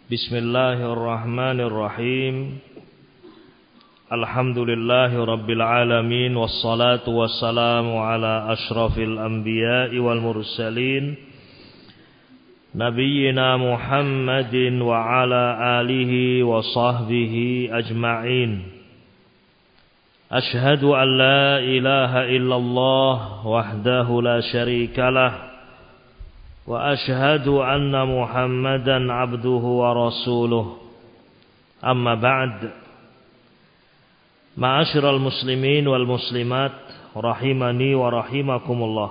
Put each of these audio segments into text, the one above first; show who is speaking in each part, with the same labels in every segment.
Speaker 1: Bismillahirrahmanirrahim. Alhamdulillahi rabbil alamin. Wassalatu wassalamu ala ashrafil anbiya'i wal mursalin, Nabiyyina Muhammadin wa ala alihi wa sahbihi ajma'in. Ashhadu an la ilaha illallah wahdahu la syarika lah, wa ashhadu anna Muhammadan abduhu wa rasuluh. Amma ba'd. Ma'asyiral muslimin wal muslimat rahimani wa rahimakumullah.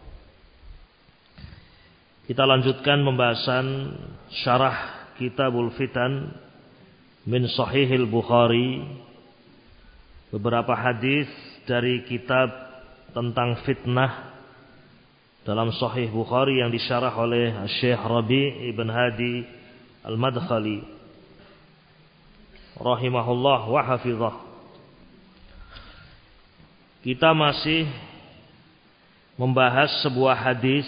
Speaker 1: Kita lanjutkan pembahasan syarah Kitabul Fitan min Sahihil Bukhari. Beberapa hadis dari kitab tentang fitnah dalam Sahih Bukhari yang disyarah oleh Syekh Rabi' Ibn Hadi Al-Madkhali rahimahullah wa hafizah. Kita masih membahas sebuah hadis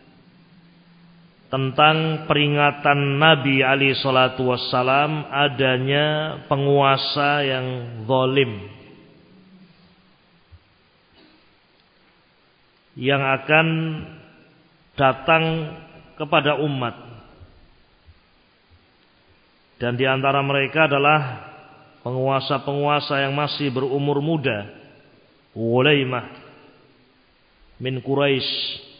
Speaker 1: tentang peringatan Nabi alaihi salatu wassalam adanya penguasa yang zalim yang akan datang kepada umat, dan di antara mereka adalah penguasa-penguasa yang masih berumur muda, Ulaimah min Quraisy.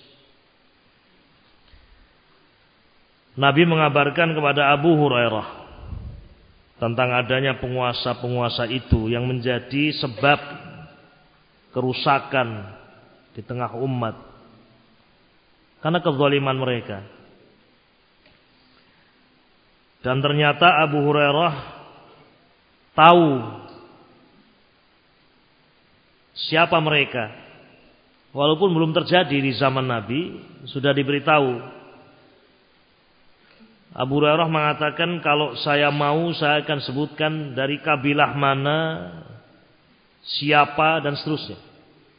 Speaker 1: Nabi mengabarkan kepada Abu Hurairah tentang adanya penguasa-penguasa itu yang menjadi sebab kerusakan di tengah umat karena kezaliman mereka. Dan ternyata Abu Hurairah tahu siapa mereka, walaupun belum terjadi di zaman Nabi, sudah diberitahu. Abu Hurairah mengatakan, kalau saya mau saya akan sebutkan dari kabilah mana, siapa, dan seterusnya.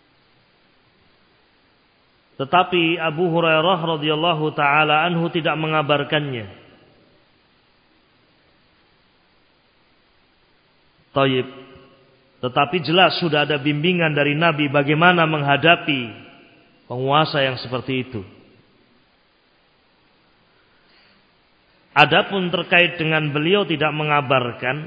Speaker 1: Tetapi Abu Hurairah radhiyallahu taala anhu tidak mengabarkannya. Taib. Tetapi jelas sudah ada bimbingan dari Nabi bagaimana menghadapi penguasa yang seperti itu. Adapun terkait dengan beliau tidak mengabarkan,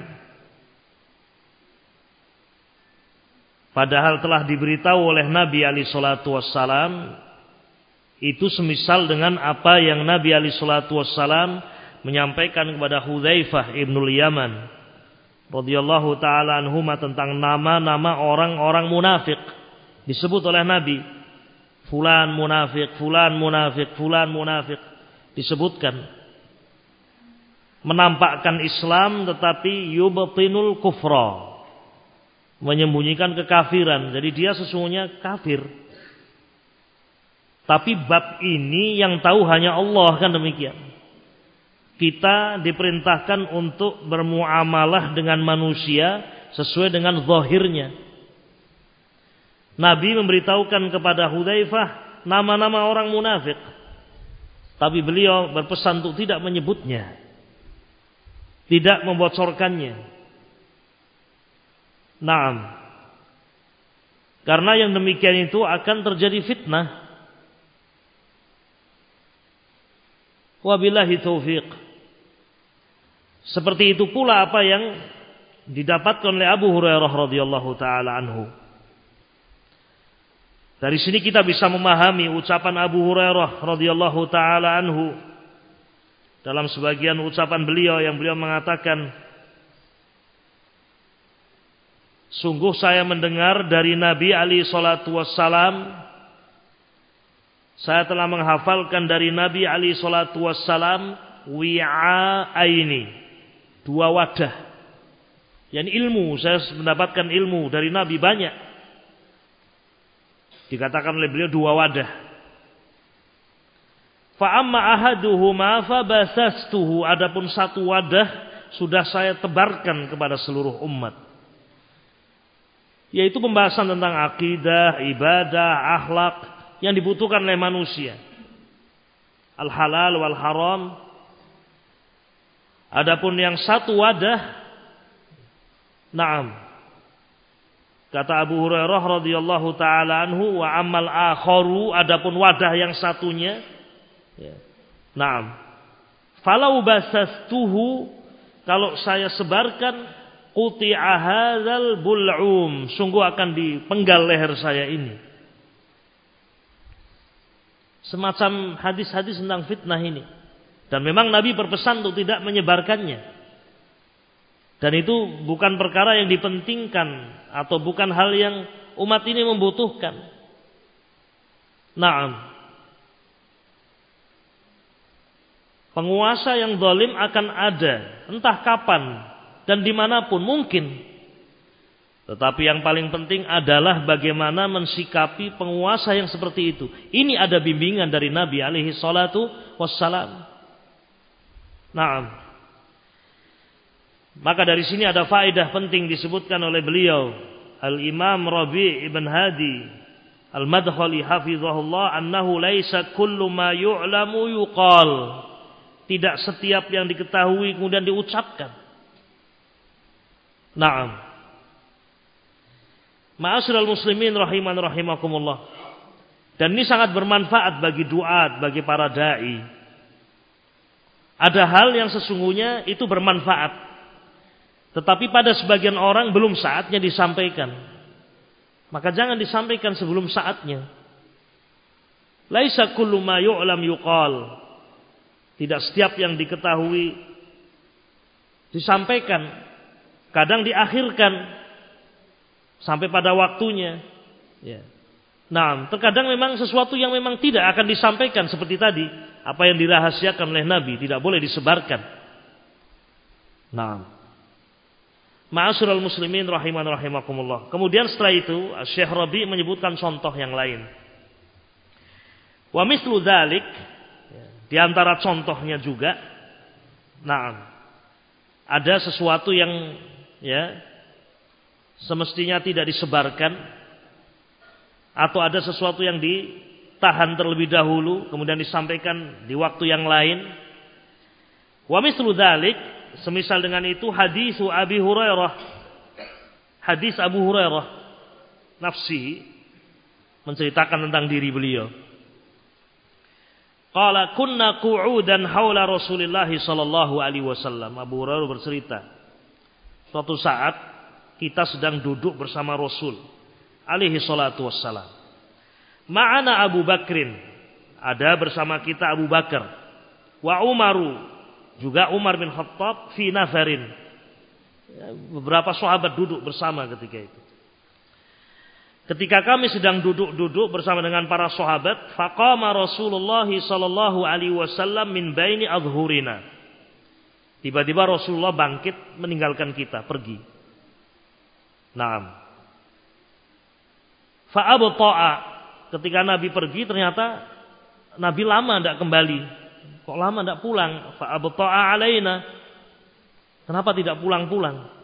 Speaker 1: padahal telah diberitahu oleh Nabi alaihi salatu wassalam, itu semisal dengan apa yang Nabi alaihi salatu wassalam menyampaikan kepada Hudzaifah ibnul Yaman radhiyallahu taala anhuma tentang nama-nama orang-orang munafik. Disebut oleh Nabi, fulan munafik, fulan munafik, fulan munafik, disebutkan. Menampakkan Islam tetapi yubtinul kufra, menyembunyikan kekafiran. Jadi dia sesungguhnya kafir. Tapi bab ini yang tahu hanya Allah, kan demikian. Kita diperintahkan untuk bermuamalah dengan manusia sesuai dengan zahirnya. Nabi memberitahukan kepada Hudzaifah nama-nama orang munafik, tapi beliau berpesan untuk tidak menyebutnya, tidak membocorkannya. Naam. Karena yang demikian itu akan terjadi fitnah. Wabillahi taufiq. Seperti itu pula apa yang didapatkan oleh Abu Hurairah radhiyallahu taala anhu. Dari sini kita bisa memahami ucapan Abu Hurairah radhiyallahu taala anhu dalam sebagian ucapan beliau yang beliau mengatakan, sungguh saya mendengar dari Nabi alaihi salatu wassalam, saya telah menghafalkan dari Nabi alaihi salatu wassalam wi'aini, dua wadah. Yang ilmu, saya mendapatkan ilmu dari Nabi banyak. Dikatakan oleh beliau dua wadah. Fa amma ahaduhuma fabasastuhu, adapun satu wadah sudah saya tebarkan kepada seluruh umat. Yaitu pembahasan tentang akidah, ibadah, akhlak yang dibutuhkan oleh manusia. Al-halal wal haram, Adapun yang satu wadah, na'am. Kata Abu Hurairah radhiyallahu taala anhu, wa amal akharu, adapun wadah yang satunya, ya. Na'am. Falau basastuhu, kalau saya sebarkan, quti'a hadzal bul'um, sungguh akan dipenggal leher saya ini. Semacam hadis-hadis tentang fitnah ini. Dan memang Nabi berpesan untuk tidak menyebarkannya. Dan itu bukan perkara yang dipentingkan atau bukan hal yang umat ini membutuhkan. Naam. Penguasa yang zalim akan ada, entah kapan dan dimanapun mungkin. Tetapi yang paling penting adalah bagaimana mensikapi penguasa yang seperti itu. Ini ada bimbingan dari Nabi alaihi salatu wassalam. Naam. Maka dari sini ada faedah penting disebutkan oleh beliau Al-Imam Rabi' ibn Hadi Al-Madkhali hafizahullah, annahu laisa kullu ma yu'lamu yuqal. Tidak setiap yang diketahui kemudian diucapkan. Naam. Ma'asyiral muslimin rahiman rahimakumullah. Dan ini sangat bermanfaat bagi duat, bagi para dai. Ada hal yang sesungguhnya itu bermanfaat, tetapi pada sebagian orang belum saatnya disampaikan. Maka jangan disampaikan sebelum saatnya. Laisa kullu ma yu'lam yuqal. Tidak setiap yang diketahui disampaikan. Kadang diakhirkan sampai pada waktunya. Ya. Nah, terkadang memang sesuatu yang memang tidak akan disampaikan seperti tadi, apa yang dirahasiakan oleh Nabi tidak boleh disebarkan. Nah, ma'asyiral muslimin rahiman rahimakumullah. Kemudian setelah itu Syekh Rabi menyebutkan contoh yang lain. Wa mislu dzalik, di antara contohnya juga, nah, ada sesuatu yang ya semestinya tidak disebarkan, atau ada sesuatu yang ditahan terlebih dahulu kemudian disampaikan di waktu yang lain. Wa mislu dzalik, semisal dengan itu hadis Abi Hurairah, hadis Abu Hurairah nafsi menceritakan tentang diri beliau. Qala kunna qu'udan haula Rasulillah sallallahu alaihi wasallam. Abu Hurairah bercerita, suatu saat kita sedang duduk bersama Rasul alaihi salatu wassalam. Ma'ana Abu Bakrin, ada bersama kita Abu Bakar, wa Umaru, juga Umar bin Khattab, fi nafarin. Beberapa sahabat duduk bersama ketika itu. Ketika kami sedang duduk-duduk bersama dengan para sahabat, faqama Rasulullah sallallahu alaihi wasallam min baini adhhurina. Tiba-tiba Rasulullah bangkit meninggalkan kita, pergi. Naam. Fa'abta'a, ketika Nabi pergi ternyata Nabi lama tidak kembali. Kok lama tidak pulang? Fa'abta'a alaina. Kenapa tidak pulang-pulang?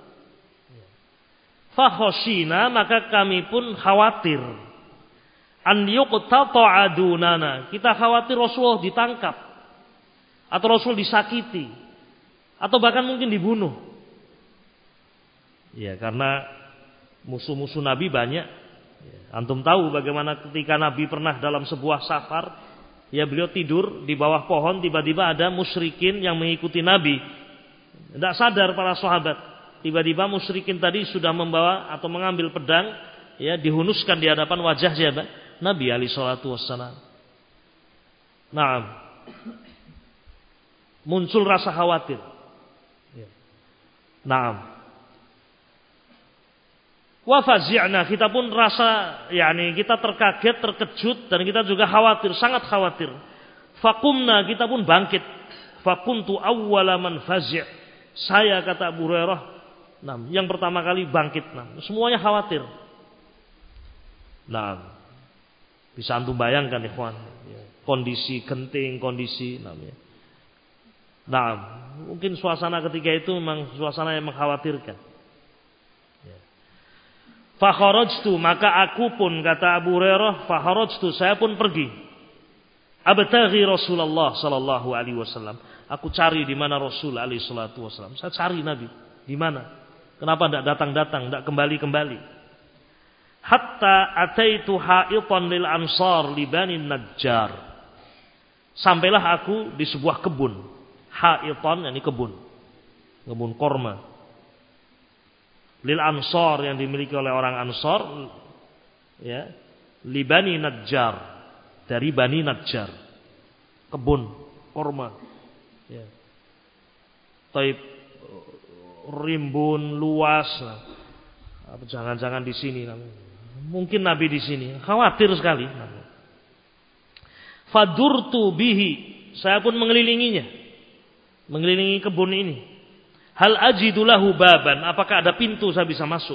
Speaker 1: Fakhoshina, maka kami pun khawatir. An yuqtata'a dunana. Kita khawatir Rasulullah ditangkap, atau Rasul disakiti, atau bahkan mungkin dibunuh. Ya, karena musuh-musuh Nabi banyak. Antum tahu bagaimana ketika Nabi pernah dalam sebuah safar, ya beliau tidur di bawah pohon, tiba-tiba ada musyrikin yang mengikuti Nabi. Tidak sadar para sahabat. Tiba-tiba musyrikin tadi sudah membawa atau mengambil pedang, ya dihunuskan di hadapan wajah siapa? Nabi alaihi salatu wassalam. Naam. Muncul rasa khawatir. Naam. Wa fazi'na, kita pun rasa kita terkaget, terkejut, dan kita juga khawatir, sangat khawatir. Faqumna, kita pun bangkit. Faqumtu awwala man fazi'. Saya, kata Abu Hurairah, yang pertama kali bangkit. Semuanya khawatir. Bisa antum bayangkan ikhwan, kondisi genting, kondisi mungkin suasana ketika itu memang suasana yang mengkhawatirkan. Fa kharajtu, maka aku pun, kata Abu Hurairah, fa kharajtu, saya pun pergi. Abtaghi Rasulullah sallallahu alaihi wasallam. Aku cari di mana Rasul alaihi salatu wasallam. Saya cari Nabi di mana? Kenapa tidak datang-datang, tidak kembali-kembali? Hatta ataitu ha'itan lil ansar li Bani Najjar. Sampailah aku di sebuah kebun. Ha'itan, yakni kebun. Kebun korma. Lil ansar, yang dimiliki oleh orang Ansar, ya. Li Bani Najjar, dari Bani Najjar. Kebun korma. Ya. Taib, rimbun, luas. Jangan-jangan di sini. Mungkin Nabi di sini. Khawatir sekali. Fadurtu bihi. Saya pun mengelilinginya. Mengelilingi kebun ini. Hal ajidu lahu baban. Apakah ada pintu saya bisa masuk?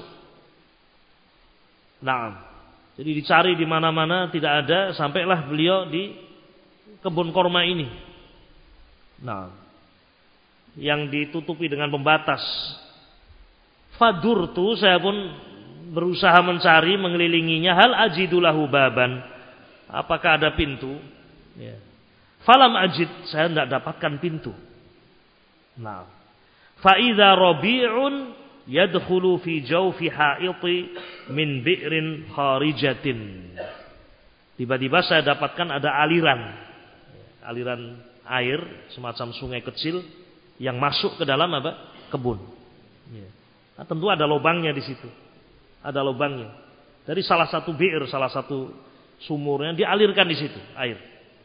Speaker 1: Naam. Jadi dicari di mana-mana tidak ada. Sampailah beliau di kebun korma ini. Nah, yang ditutupi dengan pembatas. Fadurtu, saya pun berusaha mencari, mengelilinginya. Hal ajidu lahu baban. Apakah ada pintu? Ya. Falam ajid, saya tidak dapatkan pintu. Nah, fa'idha rabi'un yadkhulu fi jawfi ha'iti min bi'rin kharijatin. Tiba-tiba saya dapatkan ada aliran air, semacam sungai kecil yang masuk ke dalam kebun. Ya. Nah, tentu ada lubangnya di situ. Ada lubangnya. Dari salah satu bi'r, salah satu sumurnya dialirkan di situ air.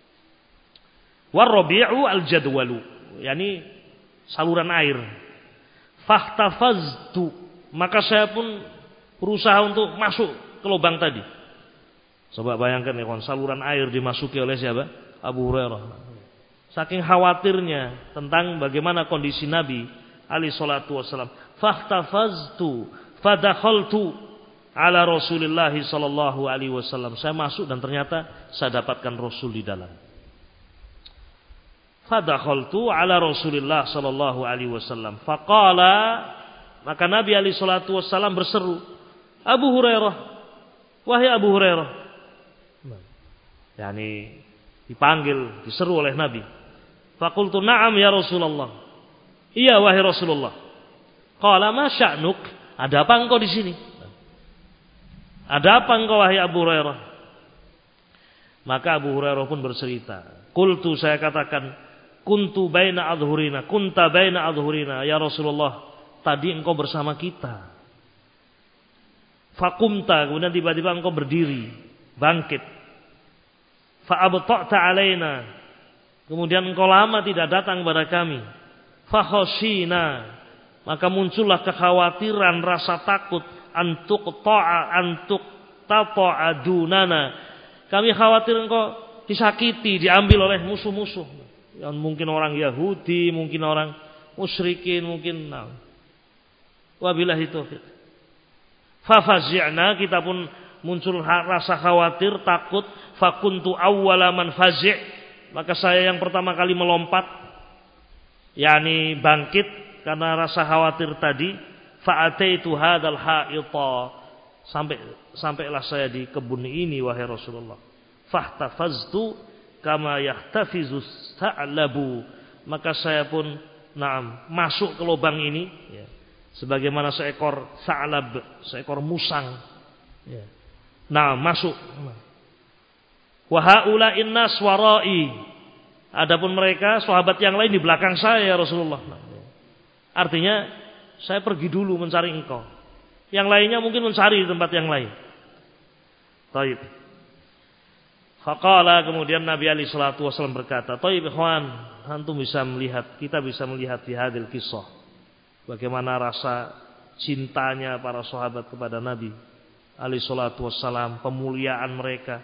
Speaker 1: Warabi'u al-jadwalu, yakni saluran air. Fahtafaztu, maka saya pun berusaha untuk masuk ke lubang tadi. Coba bayangkan ya, saluran air dimasuki oleh siapa? Abu Hurairah. Saking khawatirnya tentang bagaimana kondisi Nabi alaihi salatu wasallam. Fahtafaztu fadakhaltu ala Rasulillah sallallahu alaihi wasallam. Saya masuk dan ternyata saya dapatkan Rasul di dalam. Fadakhaltu ala Rasulillah sallallahu alaihi wasallam. Faqala, maka Nabi alaihi salatu wasallam berseru, Abu Hurairah, wahai Abu Hurairah. Yani dipanggil, diseru oleh Nabi. Faqultu na'am ya Rasulullah. Iya wahai Rasulullah. Qala ma sya'nuk? Ada apa engkau di sini? Ada apa engkau wahai Abu Hurairah? Maka Abu Hurairah pun bercerita. Qultu, saya katakan, kunta baina adhurina ya Rasulullah. Tadi engkau bersama kita. Faqumta, kemudian tiba-tiba engkau berdiri, bangkit. Fa'abta'ta alaina, kemudian engkau lama tidak datang kepada kami. Fakhashina, maka muncullah kekhawatiran, rasa takut. Antuk tata'a dunana, kami khawatir engkau disakiti, diambil oleh musuh-musuh. Yang mungkin orang Yahudi, mungkin orang musyrikin, mungkin. Wabillahi taufiq. Fafazi'na, kita pun muncul rasa khawatir, takut. Fakuntu awwala man fazi', maka saya yang pertama kali melompat, yakni bangkit karena rasa khawatir tadi. Fa'ataitu hadzal ha'ita, sampailah saya di kebun ini wahai Rasulullah. Fahtafaztu kama yahtafizu sa'labu, maka saya pun masuk ke lubang ini ya, sebagaimana seekor sa'lab, seekor musang ya. Masuk. Wa haula'in nas wara'i, adapun mereka sahabat yang lain di belakang saya ya Rasulullah. Artinya saya pergi dulu mencari engkau. Yang lainnya mungkin mencari di tempat yang lain. Taib. Faqala, kemudian Nabi alaihi salatu wasallam berkata, "Taib ikhwan, antum bisa melihat, kita bisa melihat di hadil kisah bagaimana rasa cintanya para sahabat kepada Nabi alaihi salatu wasallam, pemuliaan mereka.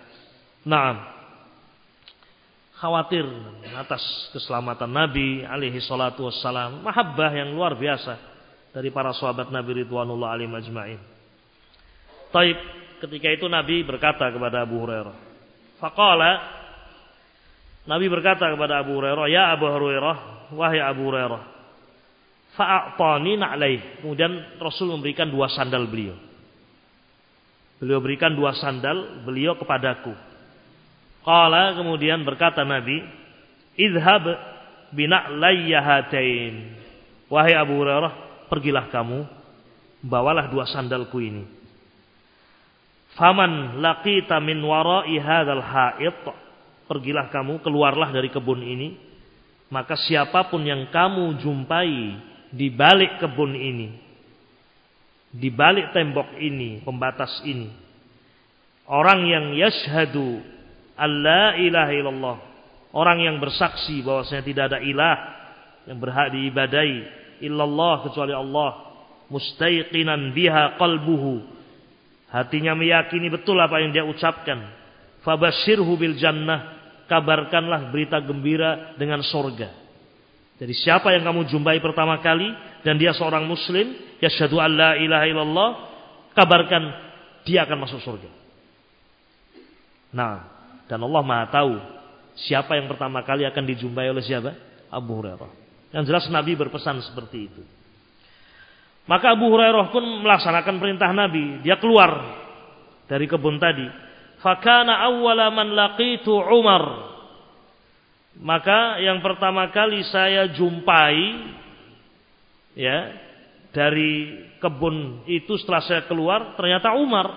Speaker 1: Khawatir atas keselamatan Nabi alaihi salatu wassalam. Mahabbah yang luar biasa dari para sahabat Nabi ridwanullah alaihim ajma'in. Taib, ketika itu Nabi berkata kepada Abu Hurairah. Faqala, Nabi berkata kepada Abu Hurairah, ya Abu Hurairah, wahai Abu Hurairah, fa'atani na'laih. Kemudian Rasul memberikan 2 sandal beliau. Beliau berikan 2 sandal beliau kepadaku. Qala, kemudian berkata Nabi, idhab bina'layya hatain. Wahai Abu Hurairah, pergilah kamu, bawalah dua sandalku ini. Faman laqita min wara'i hadzal ha'it, pergilah kamu, keluarlah dari kebun ini, maka siapapun yang kamu jumpai di balik kebun ini, di balik tembok ini, pembatas ini, orang yang yashhadu alla ilaha illallah, orang yang bersaksi bahwasanya tidak ada ilah yang berhak diibadai illallah kecuali Allah, mustaiqinan biha qalbuhu, hatinya meyakini betul apa yang dia ucapkan, fabashirhu bil jannah, kabarkanlah berita gembira dengan surga. Jadi siapa yang kamu jumpai pertama kali dan dia seorang muslim, yashhadu alla ilaha illallah, kabarkan dia akan masuk surga. Nah, dan Allah Maha tahu siapa yang pertama kali akan dijumpai oleh siapa? Abu Hurairah. Yang jelas Nabi berpesan seperti itu. Maka Abu Hurairah pun melaksanakan perintah Nabi. Dia keluar dari kebun tadi. Fakana awwala man laqitu Umar. Maka yang pertama kali saya jumpai ya dari kebun itu setelah saya keluar ternyata Umar.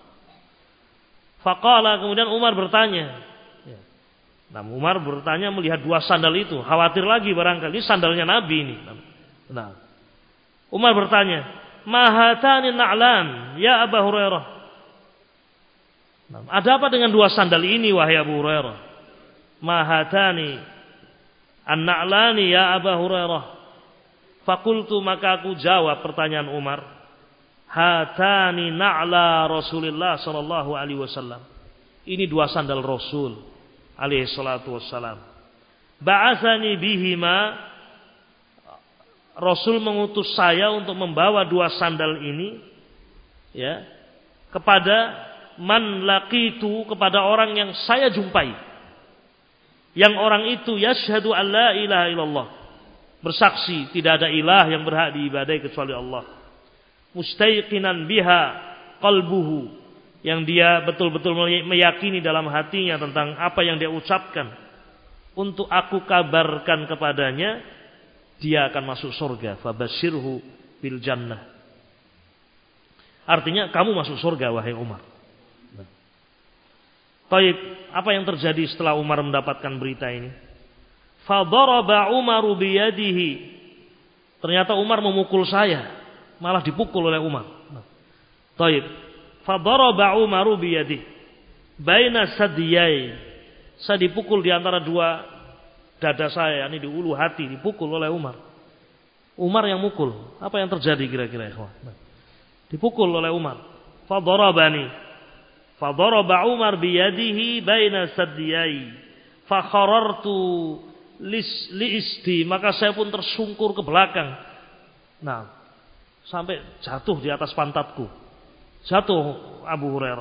Speaker 1: Faqala, kemudian Umar bertanya. Nah, Umar bertanya melihat dua sandal itu, khawatir lagi barangkali sandalnya Nabi ini. Nah, Umar bertanya, "Mahatani na'lan ya Abu Hurairah?" Nah, ada apa dengan dua sandal ini wahai Abu Hurairah? Mahatani an-na'lani ya Abu Hurairah. Fakultu, maka aku jawab pertanyaan Umar, hatani na'la Rasulullah sallallahu alaihi wasallam. Ini dua sandal Rasul alaihi salatu wassalam. Ba'atsani bihima, Rasul mengutus saya untuk membawa dua sandal ini ya kepada man laqitu, kepada orang yang saya jumpai. Yang orang itu yashhadu alla ilaha illallah, bersaksi tidak ada ilah yang berhak diibadai kecuali Allah. Mustaiqinan biha qalbuhu, yang dia betul-betul meyakini dalam hatinya tentang apa yang dia ucapkan. Untuk aku kabarkan kepadanya, dia akan masuk surga. Fabashirhu bil jannah. Artinya kamu masuk surga wahai Umar. Taib, apa yang terjadi setelah Umar mendapatkan berita ini? Fadaraba Umaru biyadihi. Ternyata Umar memukul saya, malah dipukul oleh Umar. Taib. Fadaraba Umaru biyadihi baina sadiyai. Saya dipukul di antara dua dada saya, ini di ulu hati, dipukul oleh Umar. Umar yang mukul. Apa yang terjadi kira-kira, ikhwan? Dipukul oleh Umar. Fadarabani. Fadaraba Umar biyadihi baina sadiyai. Fakharartu liisti, maka saya pun tersungkur ke belakang. Nah, sampai jatuh di atas pantatku. Jatuh Abu Hurairah.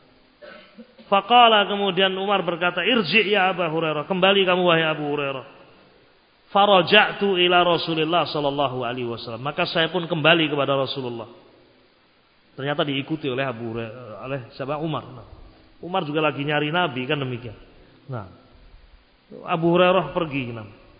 Speaker 1: Faqala, kemudian Umar berkata, irji ya Abu Hurairah, kembali kamu wahai Abu Hurairah. Faraja'tu ila Rasulillah sallallahu alaihi wasallam, maka saya pun kembali kepada Rasulullah. Ternyata diikuti oleh oleh sahabat Umar. Nah, Umar juga lagi nyari Nabi, kan demikian. Nah, Abu Hurairah pergi. Nah,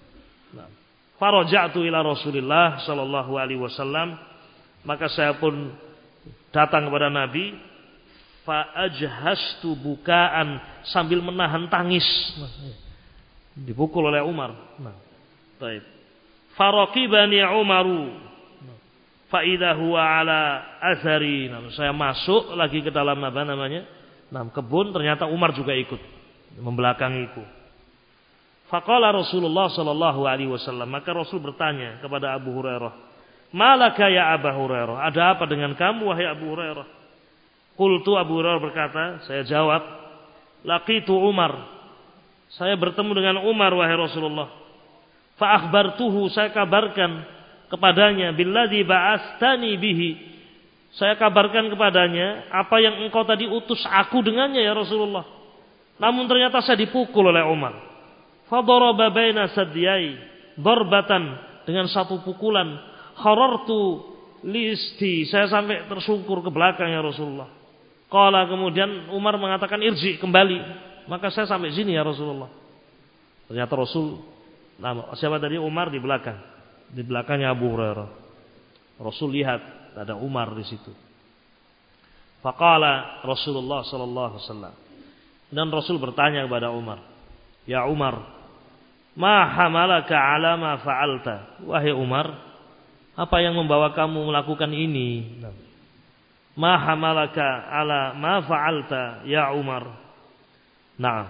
Speaker 1: faraja'tu ila Rasulillah sallallahu alaihi wasallam, maka saya pun datang kepada Nabi. Fa ajhastu bukaan, sambil menahan tangis. Nah, dipukul oleh Umar. Nah, baik. Faraqibani Umaru. Faidah huwa ala azhari. Nah, saya masuk lagi ke dalam apa namanya? Nah, kebun, ternyata Umar juga ikut membelakangiku. Faqala Rasulullah sallallahu alaihi wasallam, maka Rasul bertanya kepada Abu Hurairah, "Malaka ya Abu Hurairah? Ada apa dengan kamu wahai Abu Hurairah?" Qultu, Abu Hurairah berkata, saya jawab, "Laqitu Umar." Saya bertemu dengan Umar wahai Rasulullah. Fa akhbartuhu, saya kabarkan kepadanya, billadzi ba'astani bihi, saya kabarkan kepadanya apa yang engkau tadi utus aku dengannya ya Rasulullah. Namun ternyata saya dipukul oleh Umar. Fadaraba baina sadiyai darbatan, dengan satu pukulan. Kharartu liisti, saya sampai tersungkur ke belakang ya Rasulullah. Qala, kemudian Umar mengatakan irji, kembali. Maka saya sampai sini ya Rasulullah. Ternyata Rasul Nah, siapa tadi? Umar di belakang. Di belakangnya Abu Hurairah. Rasul lihat ada Umar di situ. Faqala Rasulullah sallallahu alaihi wasallam. Dan Rasul bertanya kepada Umar, "Ya Umar, ma hamalaka ala ma fa'alta?" Wahai Umar, apa yang membawa kamu melakukan ini? Ma hamalaka ala ma fa'alta ya Umar? Nah.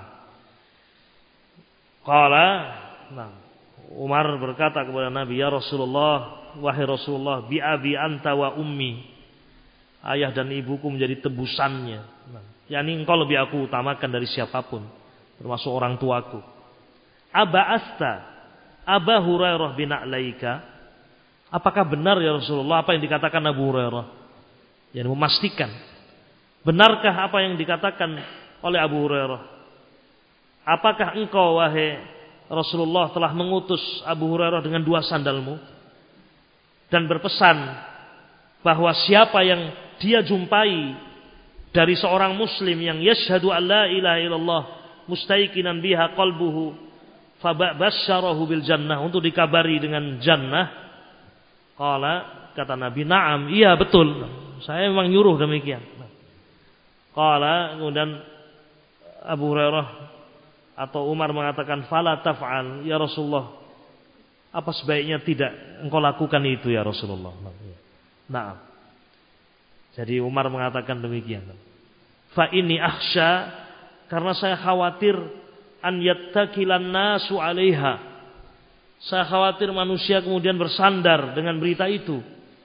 Speaker 1: Qala, nah. Umar berkata kepada Nabi, "Ya Rasulullah, wahai Rasulullah, bi abi anta wa ummi." Ayah dan ibuku menjadi tebusannya. Nah, yakni engkau lebih aku utamakan dari siapapun, termasuk orang tuaku. Aba'asta Aba Hurairah bin Alaika? Apakah benar ya Rasulullah apa yang dikatakan Abu Hurairah? Yang memastikan benarkah apa yang dikatakan oleh Abu Hurairah? Apakah engkau wahai Rasulullah telah mengutus Abu Hurairah dengan 2 sandalmu dan berpesan bahwa siapa yang dia jumpai dari seorang muslim yang yashhadu an la ilaha illallah mustaiqinan biha qalbuhu fabasyarahu bil jannah, untuk dikabari dengan jannah? Qala, kata Nabi, "Na'am, iya betul. Saya memang nyuruh demikian." Qala, kemudian Abu Hurairah atau Umar mengatakan, "Fala taf'al ya Rasulullah. Apa sebaiknya tidak engkau lakukan itu ya Rasulullah?" Na'am. Jadi Umar mengatakan demikian. Fa inni akhsha, karena saya khawatir an yattakilan nasu 'alaiha. Saya khawatir manusia kemudian bersandar dengan berita itu.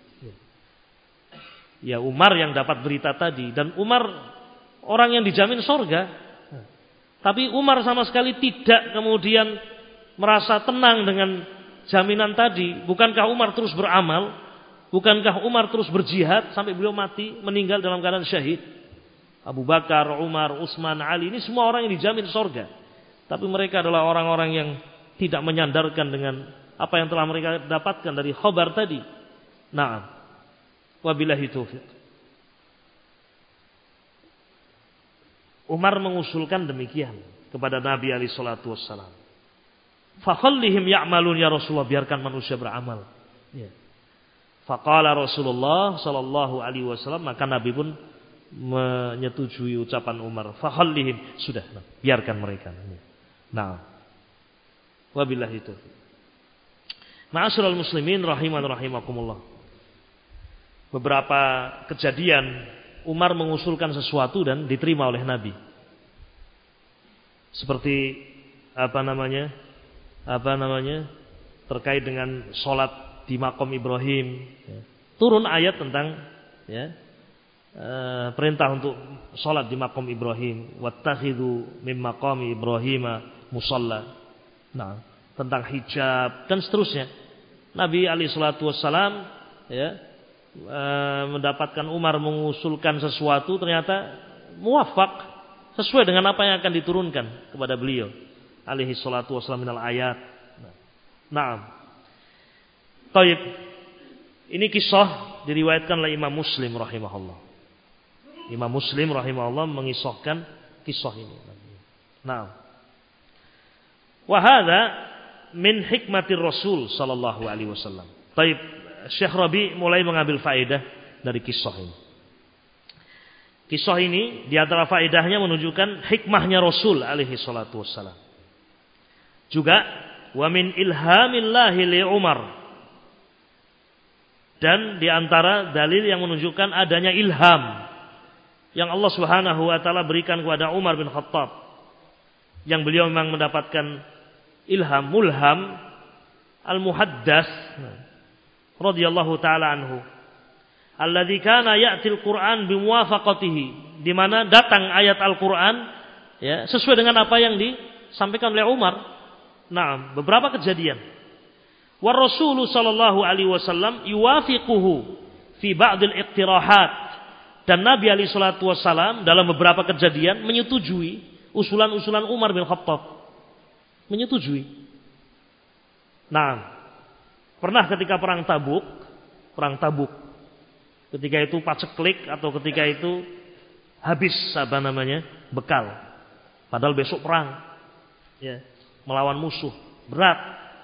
Speaker 1: Ya, Umar yang dapat berita tadi, dan Umar orang yang dijamin surga. Tapi Umar sama sekali tidak kemudian merasa tenang dengan jaminan tadi. Bukankah Umar terus beramal? Bukankah Umar terus berjihad sampai beliau mati, meninggal dalam keadaan syahid? Abu Bakar, Umar, Utsman, Ali, ini semua orang yang dijamin surga. Tapi mereka adalah orang-orang yang tidak menyandarkan dengan apa yang telah mereka dapatkan dari khabar tadi. Na'am. Wabillahi taufiq. Umar mengusulkan demikian kepada Nabi alaihi salatu wassalam. Fa khallihim ya'malun ya Rasulullah, biarkan manusia beramal. Ya. Faqala Rasulullah sallallahu alaihi wasallam, maka Nabi pun menyetujui ucapan Umar. Fa khallihim, sudah, biarkan mereka. Nah. Wabillahi taufiq. Ma'asyiral muslimin rahiman rahimakumullah. Beberapa kejadian Umar mengusulkan sesuatu dan diterima oleh Nabi. Seperti terkait dengan salat di maqam Ibrahim. Turun ayat tentang perintah untuk salat di maqam Ibrahim. Wattakhidhu mim maqami Ibrahim musalla. Nah, tentang hijab dan seterusnya. Nabi alaihi salatu wassalam mendapatkan Umar mengusulkan sesuatu, ternyata muwafaq, sesuai dengan apa yang akan diturunkan kepada beliau alaihi salatu wassalam minal ayat. Naam. Taib. Ini kisah diriwayatkan oleh Imam Muslim rahimahullah. Imam Muslim rahimahullah mengisahkan kisah ini. Naam. Wa hadza min hikmatir Rasul sallallahu alaihi wasallam. Taib. Syekh Rabi mulai mengambil faedah dari kisah ini. Kisah ini di antara faedahnya menunjukkan hikmahnya Rasul alaihi salatu wassalam. Juga wa min ilhamillahi li Umar. Dan di antara dalil yang menunjukkan adanya ilham yang Allah Subhanahu wa taala berikan kepada Umar bin Khattab, yang beliau memang mendapatkan ilham mulham al-muhaddas radhiyallahu taala anhu, alladzi kana ya'til Qur'an bimuwafaqatihi, di mana datang ayat Al-Qur'an sesuai dengan apa yang disampaikan oleh Umar. Nah, beberapa kejadian. Wa Rasul sallallahu alaihi wasallam yuwafiquhu fi ba'd al-iqtirahat, dan Nabi alaihi salatu wasallam dalam beberapa kejadian menyetujui usulan-usulan Umar bin Khattab. Menyetujui. Nah, pernah ketika perang Tabuk, ketika itu paceklik atau ketika itu habis bekal. Padahal besok perang, melawan musuh berat.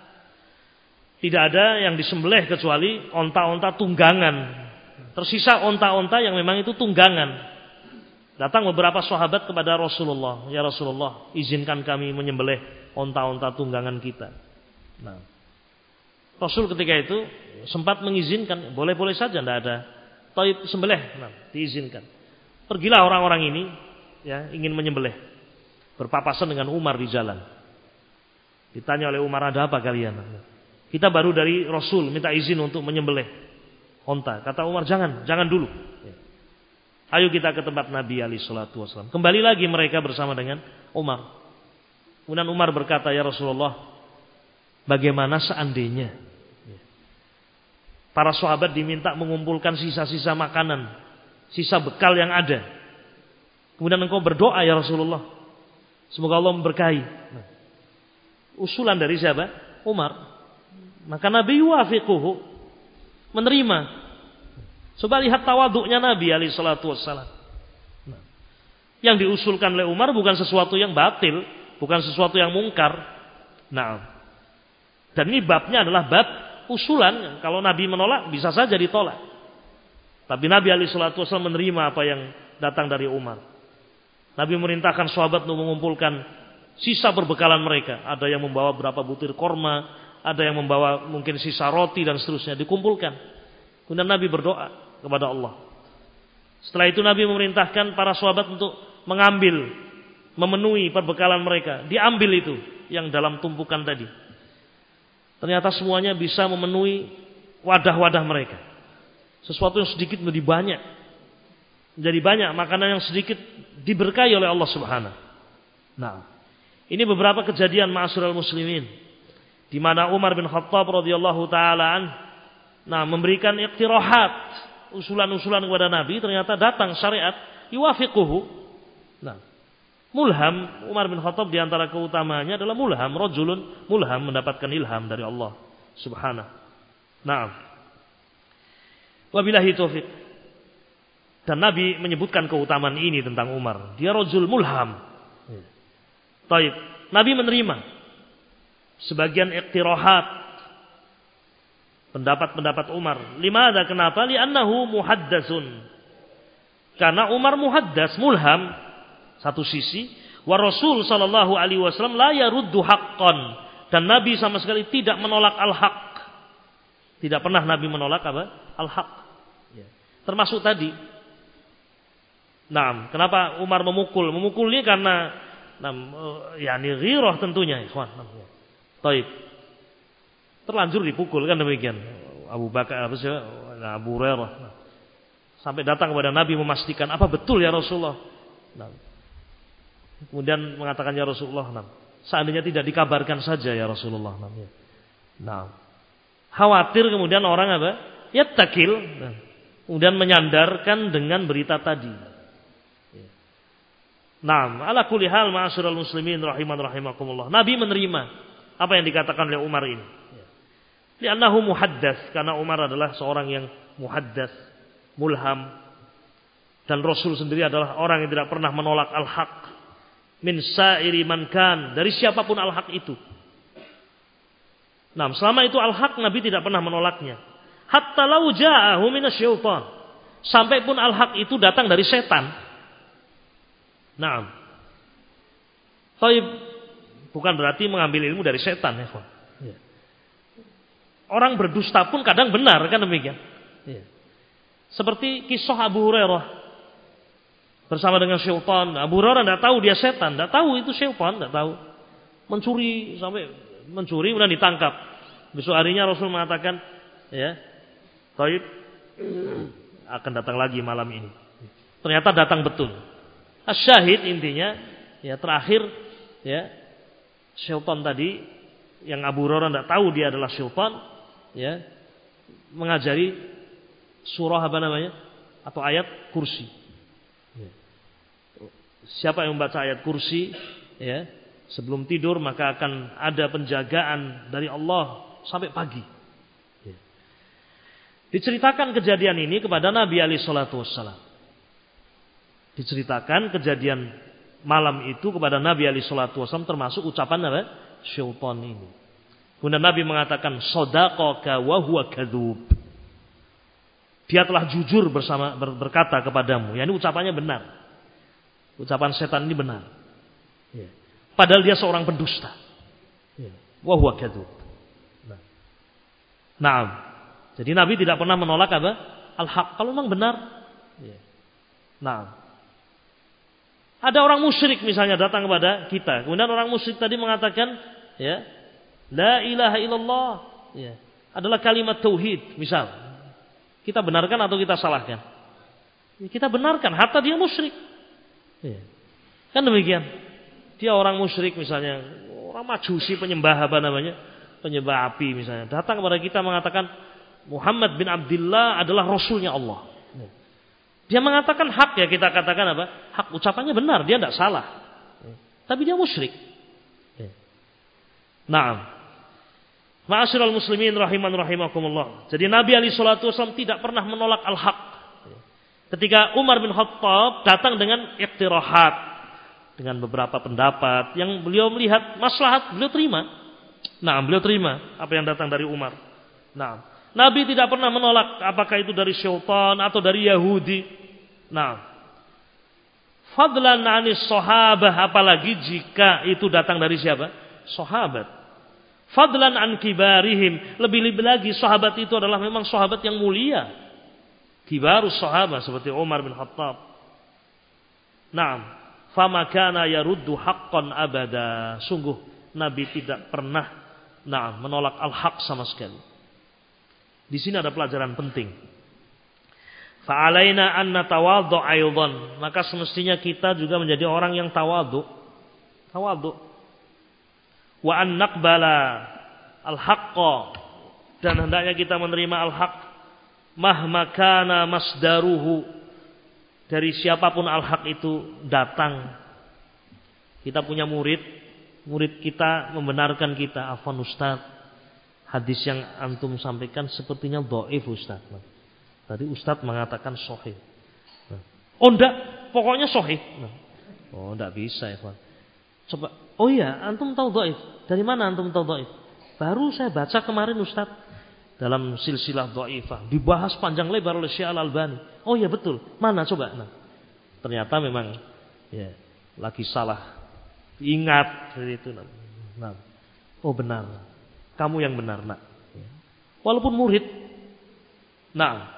Speaker 1: Tidak ada yang disembelih kecuali onta-onta tunggangan. Tersisa onta-onta yang memang itu tunggangan. Datang beberapa sahabat kepada Rasulullah, ya Rasulullah, izinkan kami menyembelih onta-onta tunggangan kita. Nah, Rasul ketika itu sempat mengizinkan, boleh-boleh saja, tidak ada. Taib sembelih, nah, diizinkan. Pergilah orang-orang ini, ya, ingin menyembelih, berpapasan dengan Umar di jalan. Ditanya oleh Umar, ada apa kalian? Kita baru dari Rasul minta izin untuk menyembelih onta. Kata Umar, jangan dulu. Ayo kita ke tempat Nabi SAW. Kembali lagi mereka bersama dengan Umar. Kemudian Umar berkata, ya Rasulullah, bagaimana seandainya para sahabat diminta mengumpulkan sisa-sisa makanan, sisa bekal yang ada. Kemudian engkau berdoa, ya Rasulullah, semoga Allah memberkahi. Usulan dari siapa? Umar. Maka Nabi yuafiquhu, menerima. Coba lihat tawaduknya Nabi SAW. Yang diusulkan oleh Umar bukan sesuatu yang batil, bukan sesuatu yang mungkar. Nah, dan ini babnya adalah bab usulan. Kalau Nabi menolak bisa saja ditolak. Tapi Nabi SAW menerima apa yang datang dari Umar. Nabi merintahkan sahabat untuk mengumpulkan sisa perbekalan mereka. Ada yang membawa berapa butir korma, ada yang membawa mungkin sisa roti dan seterusnya, dikumpulkan. Kemudian Nabi berdoa kepada Allah. Setelah itu Nabi memerintahkan para sahabat untuk mengambil, memenuhi perbekalan mereka. Diambil itu yang dalam tumpukan tadi. Ternyata semuanya bisa memenuhi wadah-wadah mereka. Sesuatu yang sedikit menjadi banyak. Menjadi banyak, makanan yang sedikit diberkahi oleh Allah Subhanahu. Nah, ini beberapa kejadian ma'asyiral muslimin di mana Umar bin Khattab radhiyallahu taala memberikan iqtirahat, usulan-usulan kepada Nabi, ternyata datang syariat yuwafiquhu. Nah, mulham, Umar bin Khattab di antara keutamanya adalah mulham, rajulun mulham, mendapatkan ilham dari Allah Subhanahu. Naam. Wabillahi taufik. Dan Nabi menyebutkan keutamaan ini tentang Umar. Dia rajul mulham. Taib. Nabi menerima sebagian iqtirahat, pendapat-pendapat Umar. Limada, kenapa? Li'annahu muhaddatsun. Karena Umar muhaddas, mulham, satu sisi. Wa Rasul sallallahu alaihi wasallam la yaruddu haqqan. Dan Nabi sama sekali tidak menolak al-haq. Tidak pernah Nabi menolak apa? Al-haq. Termasuk tadi. Nah, kenapa Umar memukul? Memukulnya karena ghirah tentunya, ikhwan. Taib. Terlanjur dipukul kan demikian. Abu Bakar, Abu Hurairah sampai datang kepada Nabi memastikan, apa betul ya Rasulullah? Kemudian mengatakan, ya Rasulullah, seandainya tidak dikabarkan saja ya Rasulullah. Khawatir kemudian orang apa? Yattakil, kemudian menyandarkan dengan berita tadi. Ala kulli hal ma'asyiral muslimin rahimakumullah. Nabi menerima apa yang dikatakan oleh Umar ini. Li'annahu muhaddas, karena Umar adalah seorang yang muhaddas, mulham, dan Rasul sendiri adalah orang yang tidak pernah menolak al-haq min sa'iri man kan, dari siapapun al-haq itu. Nah, selama itu al-haq Nabi tidak pernah menolaknya. Hatta lau ja'ahu minasyaitan, sampai pun al-haq itu datang dari setan. Naam. Taib, bukan berarti mengambil ilmu dari setan, ya. Orang berdusta pun kadang benar, kan demikian. Seperti kisah Abu Hurairah bersama dengan syaitan. Abu Hurairah tidak tahu dia setan, tidak tahu itu syaitan, tidak tahu. Mencuri sampai mencuri kemudian ditangkap. Besok harinya Rasul mengatakan, ya, Taib akan datang lagi malam ini. Ternyata datang betul. Asyahid intinya, ya terakhir, ya syaitan tadi yang Abu Hurairah tidak tahu dia adalah syaitan. Ya, mengajari surah apa namanya, atau ayat kursi. Ya. Siapa yang membaca ayat kursi, ya, sebelum tidur maka akan ada penjagaan dari Allah sampai pagi. Ya. Diceritakan kejadian ini kepada Nabi SAW. Diceritakan kejadian malam itu kepada Nabi SAW, termasuk ucapan apa? Syaitan ini. Kemudian Nabi mengatakan, "Shadaqaka wa huwa kadzub." Dia telah jujur berkata kepadamu. Ya, ini ucapannya benar. Ucapan setan ini benar. Ya. Padahal dia seorang pendusta. Ya. Wa huwa kadzub. Nah. Jadi Nabi tidak pernah menolak apa? Al-haq. Kalau memang benar. Ya. Nah. Ada orang musyrik misalnya datang kepada kita. Kemudian orang musyrik tadi mengatakan, ya, la ilaha illallah. Ya. Adalah kalimat tauhid, misal. Kita benarkan atau kita salahkan? Ya, kita benarkan, hatta dia musyrik. Ya. Kan demikian. Dia orang musyrik misalnya, orang majusi penyembah apa namanya? Penyembah api misalnya. Datang kepada kita mengatakan Muhammad bin Abdullah adalah rasulnya Allah. Ya. Dia mengatakan hak, ya kita katakan apa? Hak, ucapannya benar, dia tidak salah. Ya. Tapi dia musyrik. Ya. Naam. Ma'asyiral muslimin rahiman rahimakumullah. Jadi Nabi alaihi salatu wasallam tidak pernah menolak al-haq. Ketika Umar bin Khattab datang dengan iqtirahat, dengan beberapa pendapat yang beliau melihat maslahat, beliau terima. Nah, beliau terima apa yang datang dari Umar. Nah, Nabi tidak pernah menolak apakah itu dari syaitan atau dari Yahudi. Nah, fadlan 'anis sahabah, apalagi jika itu datang dari siapa? Sahabat. Fadlan an kibarihim, lebih-lebih lagi sahabat itu adalah memang sahabat yang mulia. Kibarus sahabat seperti Umar bin Khattab. Naam, fama kana yaruddu haqqan abada. Sungguh Nabi tidak pernah menolak al-haq sama sekali. Di sini ada pelajaran penting. Fa'alaina an natawaddu aidan, maka semestinya kita juga menjadi orang yang tawadhu. Tawadhu. Wa an naqbala al-haqqa, dan hendaknya kita menerima al-haq mahma kana masdaruhu, dari siapapun al-haq itu datang. Kita punya murid kita membenarkan kita, afwan Ustaz, hadis yang antum sampaikan sepertinya dhaif Ustaz. Tadi Ustaz mengatakan sahih. Oh enggak, pokoknya sahih. Oh enggak bisa ya, Pak. Coba, oh iya, antum tahu dhaif. Dari mana antum tahu dhaif? Baru saya baca kemarin Ustaz dalam silsilah dhaifah, dibahas panjang lebar oleh Syekh Al-Albani. Oh iya betul. Mana coba? Nah, ternyata memang ya lagi salah. Ingat dari itu. Nah. Oh benar. Kamu yang benar, Nak. Walaupun murid. Nah.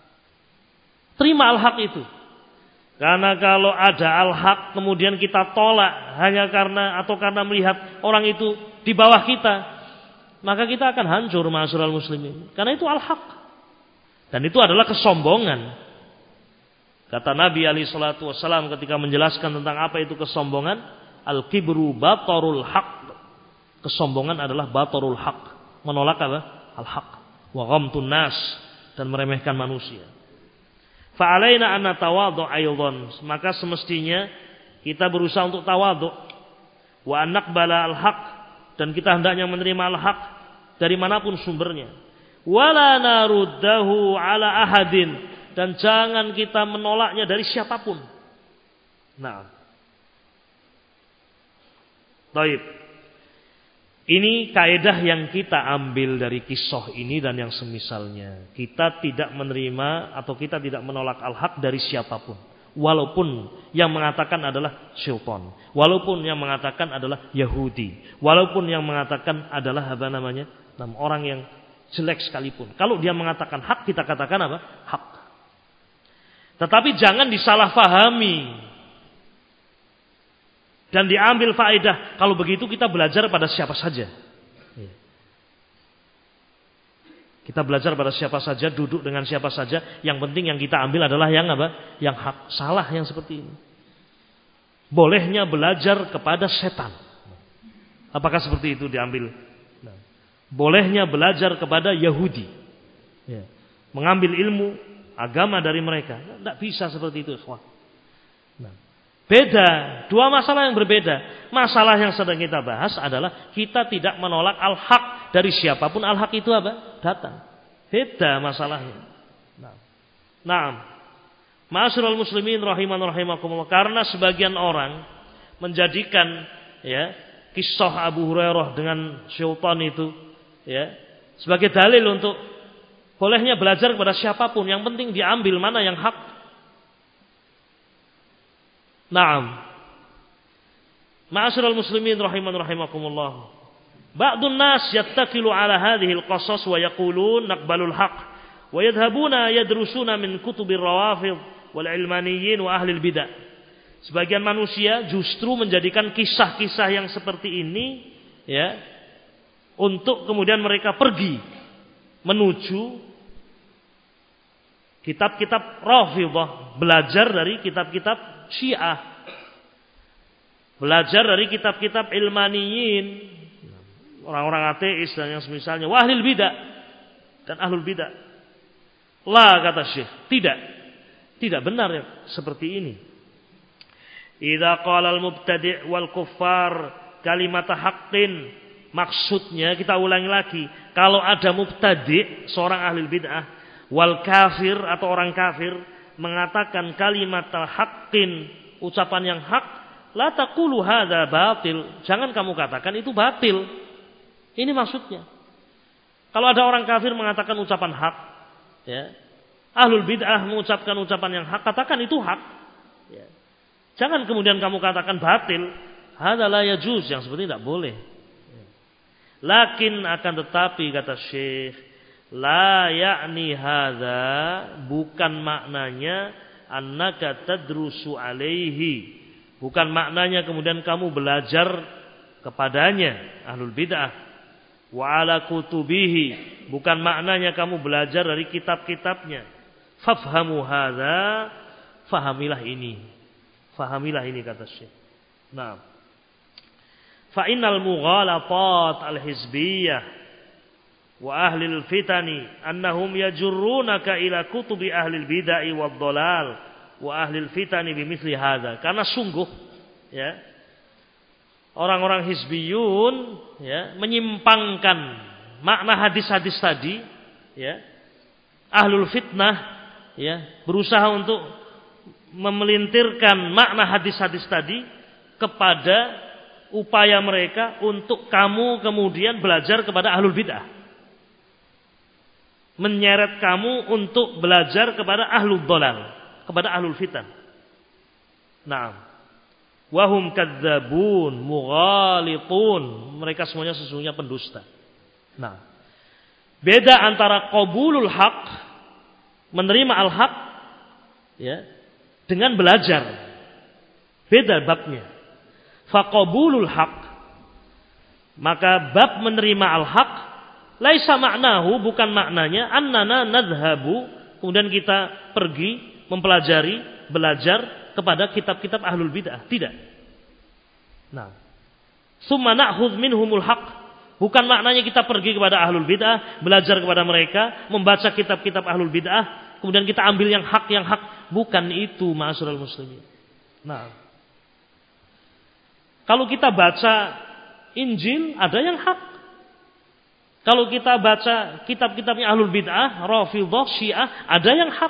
Speaker 1: Terima al-haq itu. Karena kalau ada al-haq kemudian kita tolak hanya karena melihat orang itu di bawah kita, maka kita akan hancur ma'asyiral muslimin. Karena itu al-haq. Dan itu adalah kesombongan. Kata Nabi alaihi salatu wasallam ketika menjelaskan tentang apa itu kesombongan, al-kibru batarul haq. Kesombongan adalah batarul haq, menolak apa? Al-haq. Wa ghamtun nas, dan meremehkan manusia. Fa'alaina an natawaddu aidan, maka semestinya kita berusaha untuk tawadhu. Wa an naqbala al-haq, dan kita hendaknya menerima al-haq dari manapun sumbernya. Wala naruddahu ala ahadin, dan jangan kita menolaknya dari siapapun. Nah. Baik. Ini kaidah yang kita ambil dari kisah ini dan yang semisalnya. Kita tidak menerima atau kita tidak menolak al-haq dari siapapun. Walaupun yang mengatakan adalah syaitan. Walaupun yang mengatakan adalah Yahudi. Walaupun yang mengatakan adalah orang yang jelek sekalipun. Kalau dia mengatakan hak, kita katakan apa? Hak. Tetapi jangan disalahfahami. Dan diambil faedah. Kalau begitu kita belajar pada siapa saja. Kita belajar pada siapa saja, duduk dengan siapa saja. Yang penting yang kita ambil adalah yang apa? Yang hak. Salah yang seperti ini. Bolehnya belajar kepada setan. Apakah seperti itu diambil? Bolehnya belajar kepada Yahudi. Mengambil ilmu agama dari mereka. Tidak bisa seperti itu. Beda, dua masalah yang berbeda. Masalah yang sedang kita bahas adalah kita tidak menolak al-haq dari siapapun al-haq itu apa? Datang. Beda masalahnya. Nah, ma'asyiral muslimin rahiman rahimakumullah, karena sebagian orang menjadikan kisah Abu Hurairah dengan syaitan itu ya, sebagai dalil untuk bolehnya belajar kepada siapapun, yang penting diambil mana yang hak. Naam. Ma'asyiral muslimin rahimakumullah. Ba'dun nas yattakilu ala hadhihi al-qasas wa yaqulun naqbalul haqq wa yadhhabuna yadrusuna min kutubir rawafid wal ilmaniyin wa ahli bidah. Sebagian manusia justru menjadikan kisah-kisah yang seperti ini, ya, untuk kemudian mereka pergi menuju kitab-kitab Rafidhah, belajar dari kitab-kitab Syiah, belajar dari kitab-kitab ilmaniyin, orang-orang ateis dan yang semisalnya, wa ahlul bidah dan ahlul bidah. La, kata Syekh, tidak benar ya seperti ini. Idza qala al-mubtadi' wal kuffar kalimata haqqin, maksudnya kita ulangi lagi, kalau ada mubtadi' seorang ahli bid'ah wal kafir atau orang kafir mengatakan kalimata haqqin, ucapan yang hak, la taqulu hadza batil, jangan kamu katakan itu batil. Ini maksudnya. Kalau ada orang kafir mengatakan ucapan hak, ya, ahlul bid'ah mengucapkan ucapan yang hak, katakan itu hak. Ya. Jangan kemudian kamu katakan batil. Hadza la yajuz, yang seperti tidak boleh. Lakin akan tetapi kata Syekh, la ya'ni hadza, bukan maknanya annaka tadrusu alaihi. Bukan maknanya kemudian kamu belajar kepadanya, ahlul bid'ah. Wa ala kutubihi, bukan maknanya kamu belajar dari kitab-kitabnya. Fafhamu hadza, fahamilah ini. Fahamilah ini kata Syekh. Nah, fa innal mughalatat al-hizbiyah wa ahli al-fitani annahum yajurrunaka ila kutubi ahli al-bid'ah wad-dhalal wa ahli al-fitani bimithli hadza. Karena sungguh, ya, orang-orang hizbiyun, ya, menyimpangkan makna hadis-hadis tadi, ya. Ahlul fitnah, ya, berusaha untuk memelintirkan makna hadis-hadis tadi kepada upaya mereka untuk kamu kemudian belajar kepada ahlul bid'ah. Menyeret kamu untuk belajar kepada ahlul dhalal, kepada ahlul fitan. Naam. Wahum kadzabun mughalitun, mereka semuanya sesungguhnya pendusta. Nah, beda antara qabulul haq, menerima al-haq, ya, dengan belajar. Beda babnya. Faqabulul haq, maka bab menerima al-haq, laisa maknahu, bukan maknanya annana nadhhabu, kemudian kita pergi mempelajari, belajar kepada kitab-kitab ahlul bid'ah. Tidak. Nah, summa na'khudh minhumul haq, bukan maknanya kita pergi kepada ahlul bid'ah, belajar kepada mereka, membaca kitab-kitab ahlul bid'ah, kemudian kita ambil yang hak, bukan itu, ma'asyiral muslimin. Nah, kalau kita baca Injil, ada yang hak. Kalau kita baca kitab-kitabnya ahlul bid'ah, Rafidhah, Syiah, ada yang hak.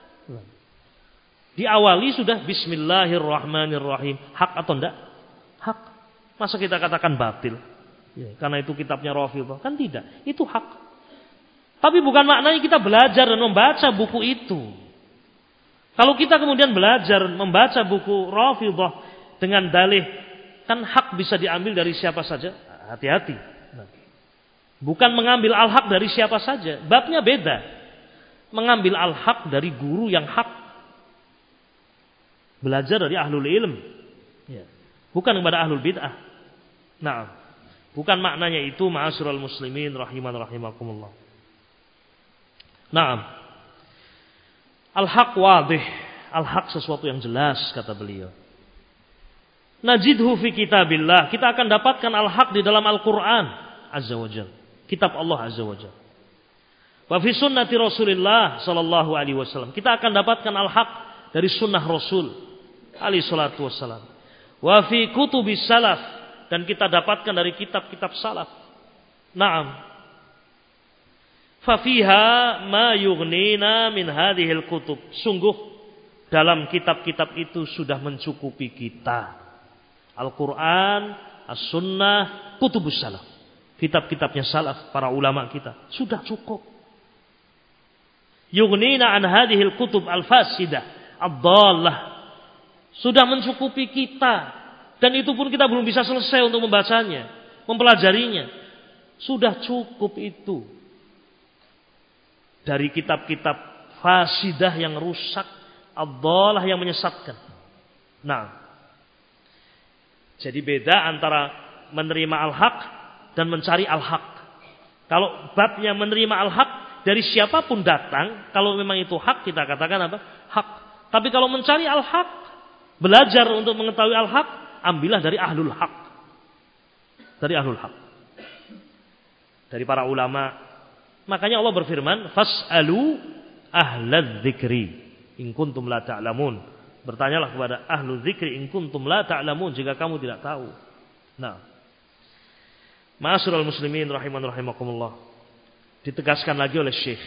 Speaker 1: Diawali sudah Bismillahirrahmanirrahim. Hak atau enggak? Hak. Masa kita katakan batil? Ya, karena itu kitabnya Rafidhah, kan tidak. Itu hak. Tapi bukan maknanya kita belajar dan membaca buku itu. Kalau kita kemudian belajar membaca buku Rafidhah dengan dalih, kan hak bisa diambil dari siapa saja. Hati-hati. Bukan mengambil al-haq dari siapa saja. Babnya beda. Mengambil al-haq dari guru yang hak. Belajar dari ahlul ilm. Bukan kepada ahlul bid'ah. Nah, bukan maknanya itu, ma'asyiral muslimin rahimakumullah. Naam. Al-haq wadih, al-haq sesuatu yang jelas, kata beliau. Najidhu fi kitabillah, kita akan dapatkan al-haq di dalam Al-Qur'an azza wajalla, kitab Allah azza wajalla. Wa fi sunnati Rasulillah sallallahu alaihi wasallam, kita akan dapatkan al-haq dari sunnah Rasul alaihi salatu wasallam. Wa fi kutubis salaf, dan kita dapatkan dari kitab-kitab salaf. Naam. Fafiha ma yughnina min hadhil kutub. Sungguh dalam kitab-kitab itu sudah mencukupi kita. Al-Quran, As-Sunnah, Kutubus Salaf. kitab-kitabnya salaf, para ulama kita. Sudah cukup. Yughnina an hadhil kutub al-fasidah, ad-dhallah. Sudah mencukupi kita. Dan itu pun kita belum bisa selesai untuk membacanya, mempelajarinya. Sudah cukup itu. Dari kitab-kitab fasidah yang rusak, ad-dhallah yang menyesatkan. Nah, jadi beda antara menerima al-haq dan mencari al-haq. Kalau babnya menerima al-haq, dari siapapun datang, kalau memang itu hak, kita katakan apa? Hak. Tapi kalau mencari al-haq, belajar untuk mengetahui al-haq, ambillah dari ahlul haq. Dari ahlul haq. Dari para ulama. Makanya Allah berfirman, fas'alu ahlal dzikri in kuntum la ta'lamun. Bertanyalah kepada ahlul dzikri in kuntum la ta'lamun, jika kamu tidak tahu. Nah, ma'asyiral muslimin rahiman rahimakumullah. Ditegaskan lagi oleh Syekh.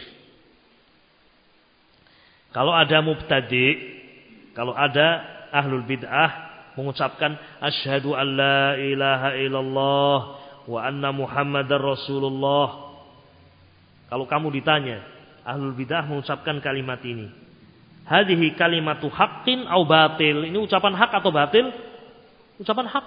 Speaker 1: Kalau ada mubtadi, kalau ada ahlul bid'ah mengucapkan asyhadu an la ilaha illallah wa anna muhammadar rasulullah. Kalau kamu ditanya, ahlul bid'ah mengucapkan kalimat ini. Hadhihi kalimatu haqqin au batil. Ini ucapan hak atau batil? Ucapan hak.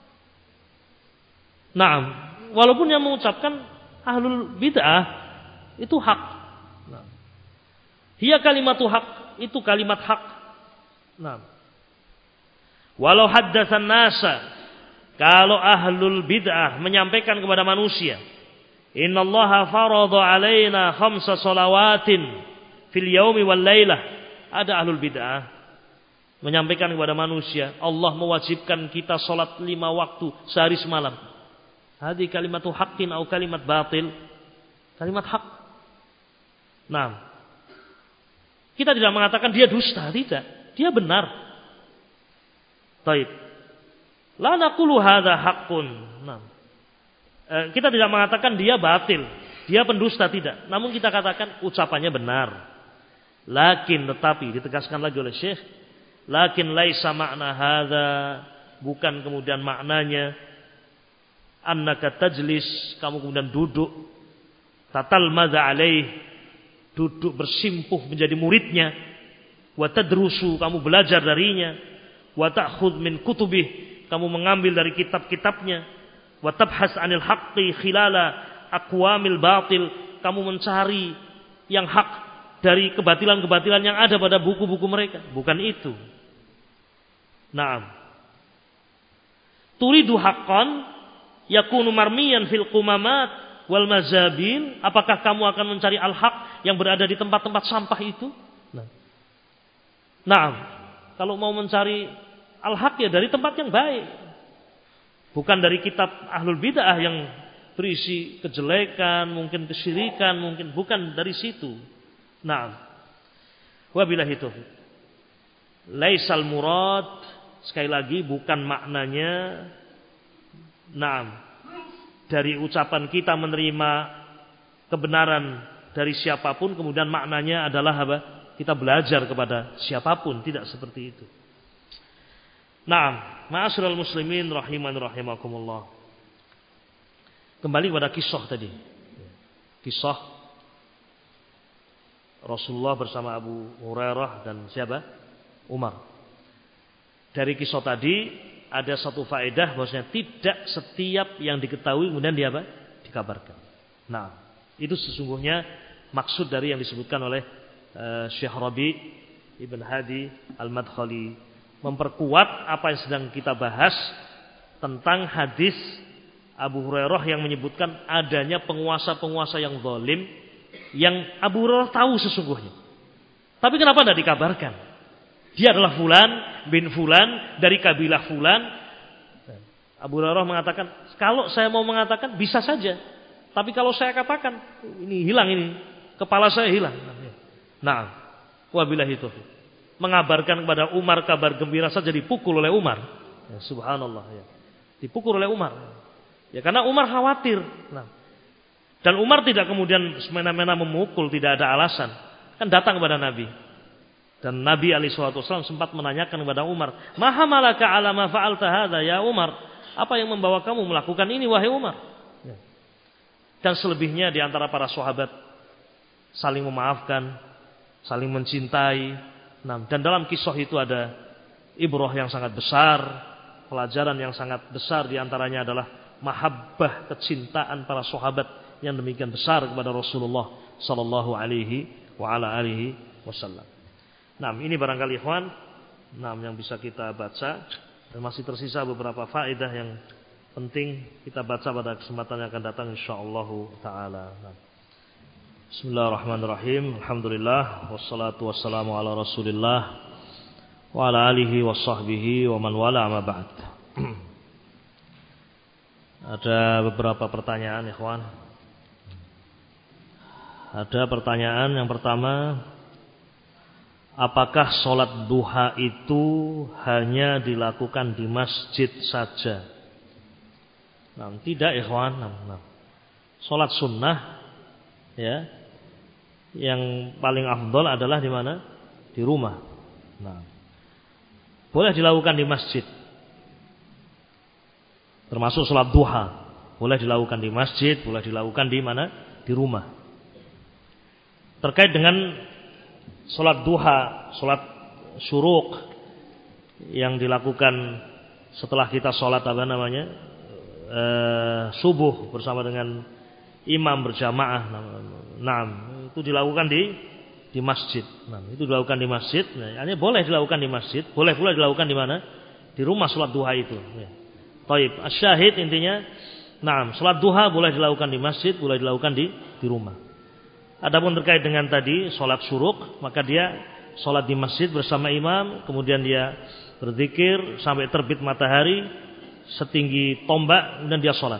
Speaker 1: Naam, walaupun yang mengucapkan ahlul bid'ah itu hak. Nah. Hiya kalimatu hak, itu kalimat hak. Nah. Walau haddatsan nasa, kalau ahlul bid'ah menyampaikan kepada manusia, innallaha farada alaina khamsa salawatin fil yaumi wal lailah. Ada ahlul bid'ah menyampaikan kepada manusia, Allah mewajibkan kita salat 5 waktu sehari semalam. Hadi kalimatu haqqin atau kalimat batil? Kalimat hak. Nah, kita tidak mengatakan dia dusta, tidak. Dia benar. Taib. La naqulu hadza haqqun. Nah. Kita tidak mengatakan dia batil, dia pendusta, tidak. Namun kita katakan ucapannya benar. Lakin, tetapi ditegaskan lagi oleh Syekh, lakin laisa makna hadza, bukan kemudian maknanya annaka tajlis, kamu kemudian duduk, tatalmadza alaih, duduk bersimpuh menjadi muridnya, wa tadrusu, kamu belajar darinya, wa ta'khudh min kutubih, kamu mengambil dari kitab-kitabnya, wa tabhas 'anil haqqi khilala aqwamil batil, kamu mencari yang hak dari kebatilan-kebatilan yang ada pada buku-buku mereka. Bukan itu. Naam. Turidu haqqan yakunu marmiyan fil qumamat wal mazabil. Apakah kamu akan mencari al-haq yang berada di tempat-tempat sampah itu? Naam. Kalau mau mencari al-haq ya dari tempat yang baik. Bukan dari kitab ahlul bid'ah yang berisi kejelekan, mungkin kesyirikan, mungkin bukan dari situ. Naam. Wabillahi taufiq. Laisal murad, sekali lagi bukan maknanya naam, dari ucapan kita menerima kebenaran dari siapapun kemudian maknanya adalah apa? Kita belajar kepada siapapun, tidak seperti itu. Naam, ma'asyiral muslimin rahiman rahimakumullah. Kembali kepada kisah tadi. Kisah Rasulullah bersama Abu Hurairah dan siapa? Umar. Dari kisah tadi ada satu faedah bahwasanya tidak setiap yang diketahui kemudian dia apa? Dikabarkan. Nah, itu sesungguhnya maksud dari yang disebutkan oleh Syekh Rabi Ibn Hadi Al-Madkhali, memperkuat apa yang sedang kita bahas tentang hadis Abu Hurairah yang menyebutkan adanya penguasa-penguasa yang zalim yang Abu Hurairah tahu sesungguhnya. Tapi kenapa tidak dikabarkan? Dia adalah fulan bin fulan dari kabilah fulan. Abu Hurairah mengatakan, kalau saya mau mengatakan bisa saja. Tapi kalau saya katakan, ini hilang ini. Kepala saya hilang. Nah, wabillahi taufiq. Mengabarkan kepada Umar kabar gembira saja dipukul oleh Umar. Ya, subhanallah ya. Dipukul oleh Umar. Ya karena Umar khawatir. Nah. Dan Umar tidak kemudian semena-mena memukul, tidak ada alasan. Kan datang kepada Nabi. Dan Nabi SAW sempat menanyakan kepada Umar, "Ma hamalaka ala ma fa'alta hadza ya Umar?" Apa yang membawa kamu melakukan ini wahai Umar? Ya. Dan selebihnya di antara para sahabat saling memaafkan, saling mencintai. Nah, dan dalam kisah itu ada ibrah yang sangat besar, pelajaran yang sangat besar, di antaranya adalah mahabbah, kecintaan para sahabat yang demikian besar kepada Rasulullah sallallahu alaihi wa ala alihi wasallam. Nah, ini barangkali ikhwan, yang bisa kita baca, dan masih tersisa beberapa faedah yang penting kita baca pada kesempatan yang akan datang insyaallah taala. Bismillahirrahmanirrahim. Alhamdulillah wassalatu wassalamu ala Rasulillah wa ala alihi washabbihi wa man wala amma ba'd. Ada beberapa pertanyaan ikhwan. Ada pertanyaan yang pertama, apakah sholat duha itu hanya dilakukan di masjid saja? Tidak ikhwan. Sholat sunnah ya, yang paling afdol adalah di mana? Di rumah. Boleh dilakukan di masjid. Termasuk sholat duha, boleh dilakukan di masjid, boleh dilakukan di mana? Di rumah. Terkait dengan sholat duha, sholat syuruk yang dilakukan setelah kita sholat subuh bersama dengan imam berjamaah. Itu dilakukan di masjid. Itu dilakukan di masjid. Hanya boleh dilakukan di masjid, boleh pula dilakukan di mana? Di rumah sholat duha itu. Taib. Asyahid intinya, sholat duha boleh dilakukan di masjid, boleh dilakukan di rumah. Adapun terkait dengan tadi sholat syuruk, maka dia sholat di masjid bersama imam, kemudian dia berzikir sampai terbit matahari setinggi tombak, kemudian dia sholat.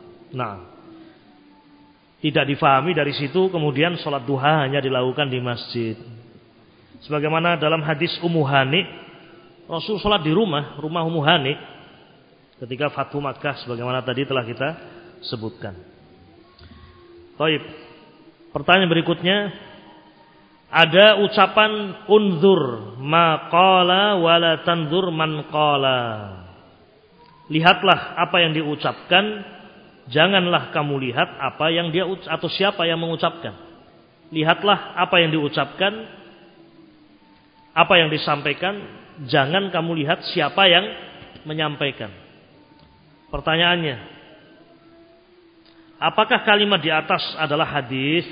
Speaker 1: Tidak difahami dari situ kemudian sholat duha hanya dilakukan di masjid. Sebagaimana dalam hadis Ummu Hani, Rasul sholat di rumah Ummu Hani ketika Fathu Makkah, sebagaimana tadi telah kita sebutkan. Baik. Pertanyaan berikutnya, ada ucapan unzur ma qala wala tanzur man qala. Lihatlah apa yang diucapkan, janganlah kamu lihat apa yang dia atau siapa yang mengucapkan. Lihatlah apa yang diucapkan, apa yang disampaikan, jangan kamu lihat siapa yang menyampaikan. Pertanyaannya, apakah kalimat di atas adalah hadis?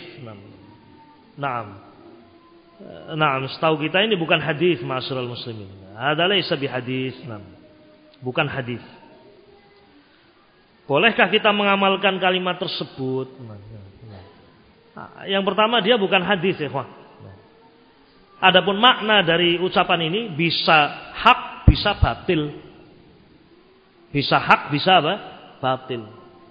Speaker 1: Setahu kita ini bukan hadis, ma'asyiral muslimin. Hadza laisa bihadis. Bukan hadis. Bolehkah kita mengamalkan kalimat tersebut? Yang pertama, dia bukan hadis, ya ikhwan. Adapun makna dari ucapan ini bisa hak, bisa batil. Bisa hak, bisa apa? Batil.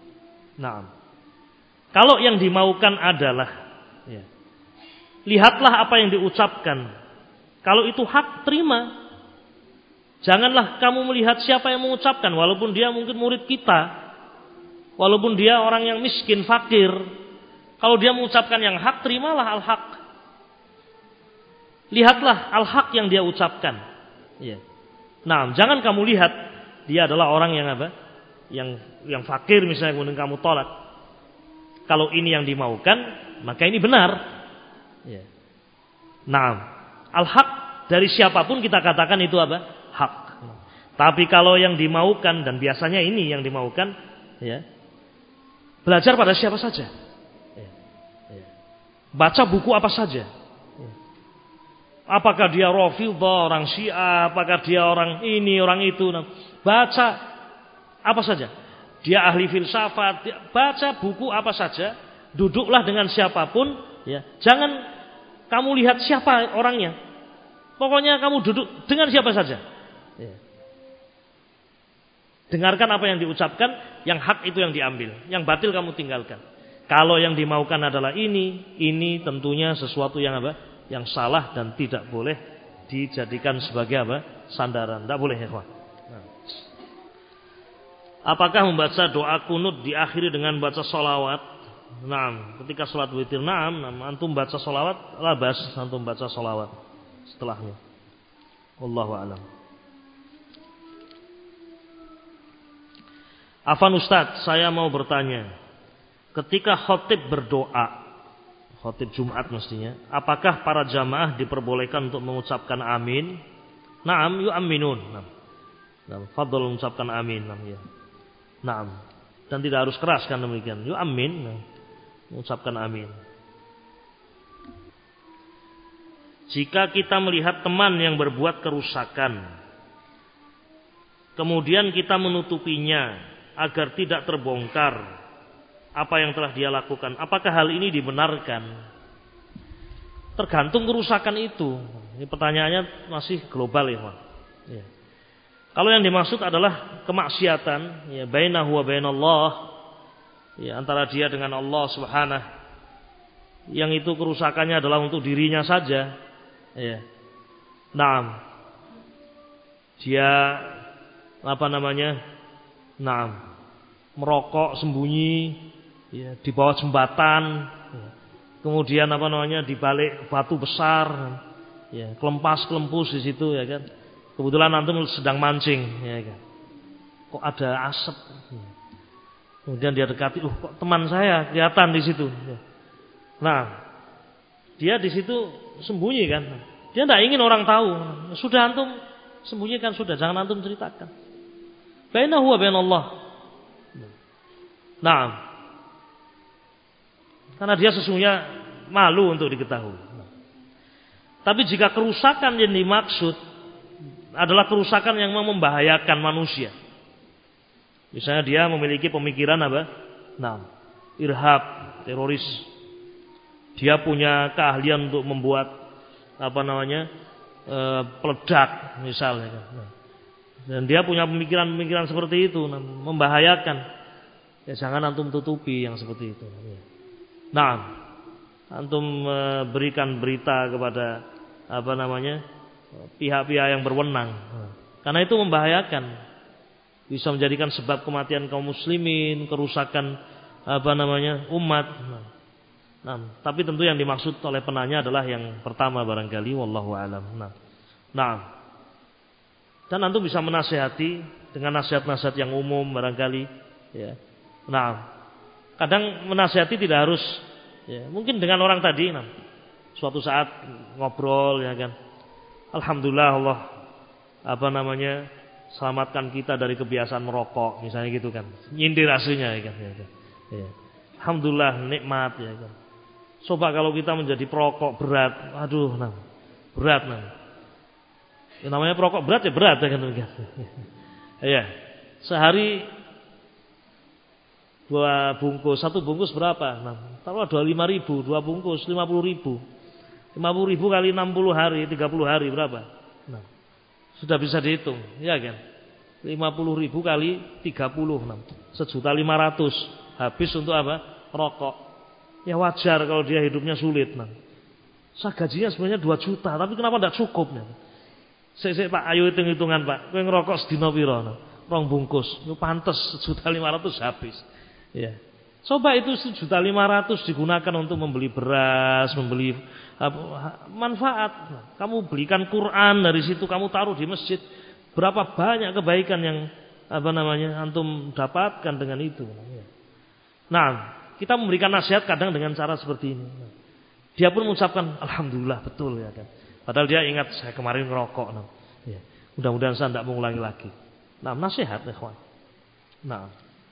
Speaker 1: Kalau yang dimaukan adalah lihatlah apa yang diucapkan. Kalau itu hak, terima. Janganlah kamu melihat siapa yang mengucapkan, walaupun dia mungkin murid kita. Walaupun dia orang yang miskin, fakir. Kalau dia mengucapkan yang hak, terimalah al-haq. Lihatlah al-haq yang dia ucapkan. Jangan kamu lihat dia adalah orang yang apa? Yang fakir misalnya, kemudian kamu tolak. Kalau ini yang dimaukan, maka ini benar. Al-haq dari siapapun kita katakan itu apa? Hak. Tapi kalau yang dimaukan, dan biasanya ini yang dimaukan, belajar pada siapa saja. Baca buku apa saja. Apakah dia Rafidhah, orang Syiah, apakah dia orang ini, orang itu. Baca apa saja. Dia ahli filsafat, baca buku apa saja. Duduklah dengan siapapun. Jangan kamu lihat siapa orangnya. Pokoknya kamu duduk dengan siapa saja. Dengarkan apa yang diucapkan, yang hak itu yang diambil, yang batil kamu tinggalkan. Kalau yang dimaukan adalah ini tentunya sesuatu yang apa? Yang salah dan tidak boleh dijadikan sebagai apa? Sandaran. Tidak boleh, ya kawan. Apakah membaca doa kunut diakhiri dengan baca sholawat? Ketika sholat witir, antum baca sholawat, labas antum baca sholawat setelahnya. Wallahu a'lam. Afan Ustaz, saya mau bertanya. ketika khatib berdoa, khatib Jumat mestinya, apakah para jamaah diperbolehkan untuk mengucapkan amin? Naam yu'amminun. Naam, fadhol mengucapkan amin. Naam, ya. Naam. Dan tidak harus keras kan demikian. Yu'ammin, mengucapkan amin. Jika kita melihat teman yang berbuat kerusakan, kemudian kita menutupinya agar tidak terbongkar apa yang telah dia lakukan, apakah hal ini dibenarkan? Tergantung kerusakan itu. Ini pertanyaannya masih global ya, Pak. Ya. Kalau yang dimaksud adalah kemaksiatan, ya bainahu wa bainallah, ya antara dia dengan Allah Subhanahu, yang itu kerusakannya adalah untuk dirinya saja, ya. Naam. Dia merokok sembunyi, ya, di bawah jembatan, ya. Kemudian di balik batu besar, ya, kelempas-kelempus di situ, ya kan. Kebetulan antum sedang mancing, ya kan. Kok ada asap? Ya. Kemudian dia dekati, kok teman saya kelihatan di situ. Ya. Nah, dia di situ sembunyi kan. Dia tidak ingin orang tahu. Sudah antum sembunyikan, sudah, jangan antum ceritakan. Bainahu wa bainallah. Nah, karena dia sesungguhnya malu untuk diketahui. Tapi jika kerusakan yang dimaksud adalah kerusakan yang membahayakan manusia, misalnya dia memiliki pemikiran irhab, teroris, dia punya keahlian untuk membuat peledak misalnya, dan dia punya pemikiran seperti itu membahayakan, ya jangan antum tutupi yang seperti itu. Nah, antum berikan berita kepada pihak-pihak yang berwenang, karena itu membahayakan, bisa menjadikan sebab kematian kaum muslimin, kerusakan umat. Nah, tapi tentu yang dimaksud oleh penanya adalah yang pertama barangkali, wallahu alam. Nah, dan antum bisa menasihati dengan nasihat-nasihat yang umum barangkali, ya. Nah, kadang menasihati tidak harus, ya, mungkin dengan orang tadi, suatu saat ngobrol, ya kan. Alhamdulillah Allah selamatkan kita dari kebiasaan merokok, misalnya gitu kan. Nyindir aslinya, ya kan. Ya. Alhamdulillah nikmat, ya kan. Coba kalau kita menjadi perokok berat, aduh, berat. Ya, namanya perokok berat ya berat, ya kan. Ya, sehari 2 bungkus, 1 bungkus berapa? Taruhlah 25.000, 2 bungkus 50.000. 50.000 kali 60 hari, 30 hari berapa? Sudah bisa dihitung, ya kan? 50.000 kali 30, 1.500.000 habis untuk apa? Rokok. Ya wajar kalau dia hidupnya sulit. Saya gajinya sebenarnya 2 juta, tapi kenapa tidak cukup? Sik Pak, ayo hitung-hitungan Pak. Kowe ngerokok sedina pira? 2 bungkus. Itu pantes 1.500.000 habis. Ya. Coba itu 1.500.000 digunakan untuk membeli beras, membeli manfaat. Kamu belikan Quran dari situ, kamu taruh di masjid. Berapa banyak kebaikan yang antum dapatkan dengan itu. Nah, kita memberikan nasihat kadang dengan cara seperti ini. Dia pun mengucapkan alhamdulillah, betul, ya kan. Padahal dia ingat saya kemarin ngerokok. Ya. Mudah-mudahan saya tidak mengulangi lagi. Nah, nasihat, ikhwan. Nah,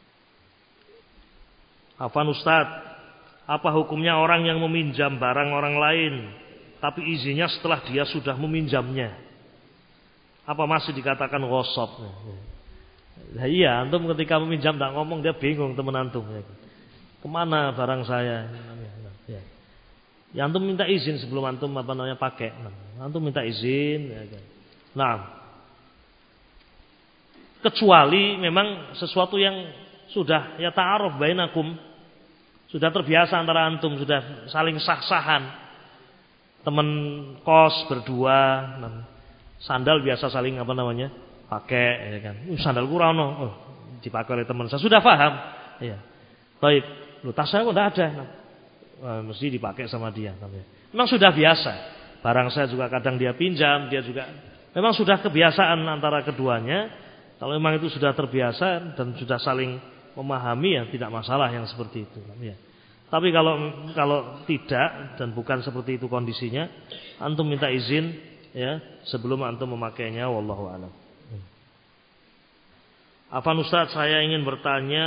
Speaker 1: Afwan Ustaz, apa hukumnya orang yang meminjam barang orang lain tapi izinnya setelah dia sudah meminjamnya? Apa masih dikatakan ghosab? Nah, iya, antum ketika meminjam tidak ngomong, dia bingung teman antum. Ya. Kemana barang saya? Ya, antum minta izin sebelum antum pakai. Antum minta izin. Ya. Nah, kecuali memang sesuatu yang sudah ya ta'aruf bainakum, sudah terbiasa antara antum, sudah saling sah-sahan. Teman kos berdua, sandal biasa saling pakai, ya kan. Sandal kurang dipakai oleh teman saya, sudah paham. Ya. Baik, tas saya kok tidak ada. Mesti dipakai sama dia. Memang sudah biasa. Barang saya juga kadang dia pinjam, dia juga. Memang sudah kebiasaan antara keduanya. Kalau memang itu sudah terbiasa dan sudah saling memahami ya tidak masalah yang seperti itu ya. Tapi kalau tidak dan bukan seperti itu kondisinya, antum minta izin ya sebelum antum memakainya, wallahu a'lam. Afwan Ustaz, saya ingin bertanya,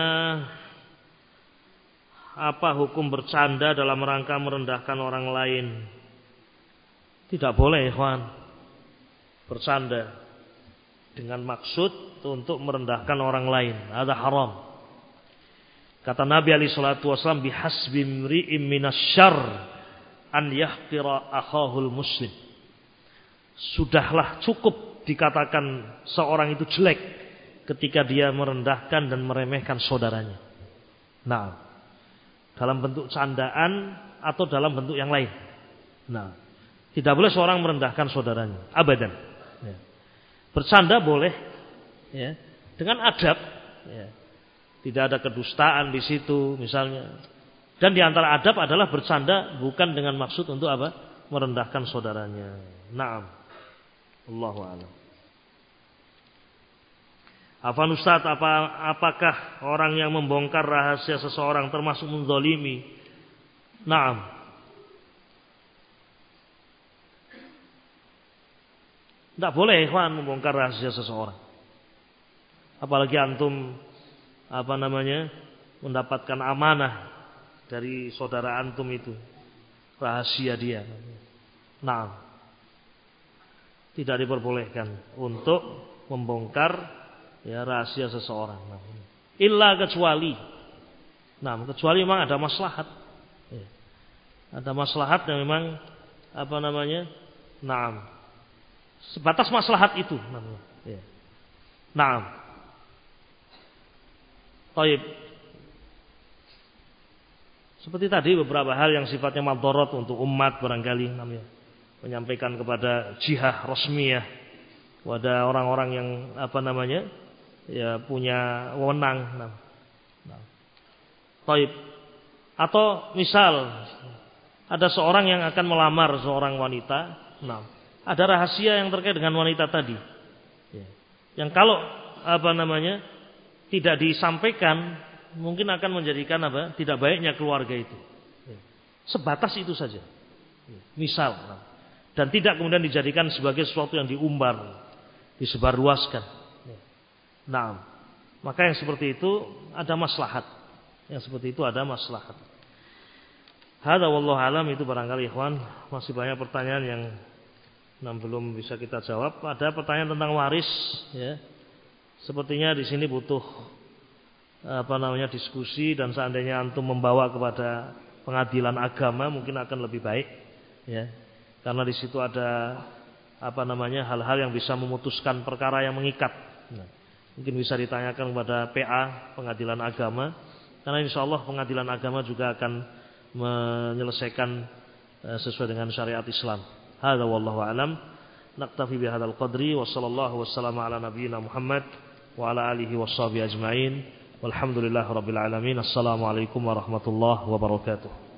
Speaker 1: apa hukum bercanda dalam rangka merendahkan orang lain? Tidak boleh, ikhwan, bercanda dengan maksud untuk merendahkan orang lain. Ada haram. Kata Nabi alaihi salatu wasallam, bihasbi imri'in minasyarr an yahqira akhahul muslim. Sudahlah cukup dikatakan seorang itu jelek ketika dia merendahkan dan meremehkan saudaranya. Nah, dalam bentuk candaan atau dalam bentuk yang lain. Nah, tidak boleh seorang merendahkan saudaranya, abadan. Ya. Bercanda boleh, ya, dengan adab. Ya. Tidak ada kedustaan di situ, misalnya. Dan di antara adab adalah bercanda bukan dengan maksud untuk apa? Merendahkan saudaranya. Naam. Allahu a'lam. Afwan Ustaz, apakah orang yang membongkar rahasia seseorang termasuk menzalimi? Naam. Tidak boleh ikhwan membongkar rahasia seseorang. Apalagi antum mendapatkan amanah dari saudara antum itu, rahasia dia. Naam. Tidak diperbolehkan untuk membongkar ya rahasia seseorang. Illa kecuali memang ada maslahat. Ya. Ada maslahat yang memang sebatas maslahat itu namanya. Ya. Naam. Baik. Seperti tadi beberapa hal yang sifatnya madharat untuk umat barangkali namanya. Menyampaikan kepada jihad rasmiyah kepada orang-orang yang ya punya wewenang. Baik. Atau misal ada seorang yang akan melamar seorang wanita, ada rahasia yang terkait dengan wanita tadi. Ya. Yang kalau tidak disampaikan mungkin akan menjadikan tidak baiknya keluarga itu. Ya. Sebatas itu saja. Ya. Misal, dan tidak kemudian dijadikan sebagai sesuatu yang diumbar, disebarluaskan. Ya. Nah, maka yang seperti itu ada maslahat. Yang seperti itu ada maslahat. Hada wallahu alam, itu barangkali ikhwan. Masih banyak pertanyaan yang belum bisa kita jawab. Ada pertanyaan tentang waris, ya. Sepertinya di sini butuh diskusi, dan seandainya antum membawa kepada pengadilan agama mungkin akan lebih baik, ya. Karena di situ ada hal-hal yang bisa memutuskan perkara yang mengikat. Nah, mungkin bisa ditanyakan kepada PA pengadilan agama, karena insyaallah pengadilan agama juga akan menyelesaikan sesuai dengan syariat Islam. Hadza wallahu alam. Naktafi bihadzal qadri wa sallallahu wassalamu ala nabiyyina Muhammad wa ala alihi washabihi ajmain. Walhamdulillahirabbil alamin. Assalamualaikum warahmatullahi wabarakatuh.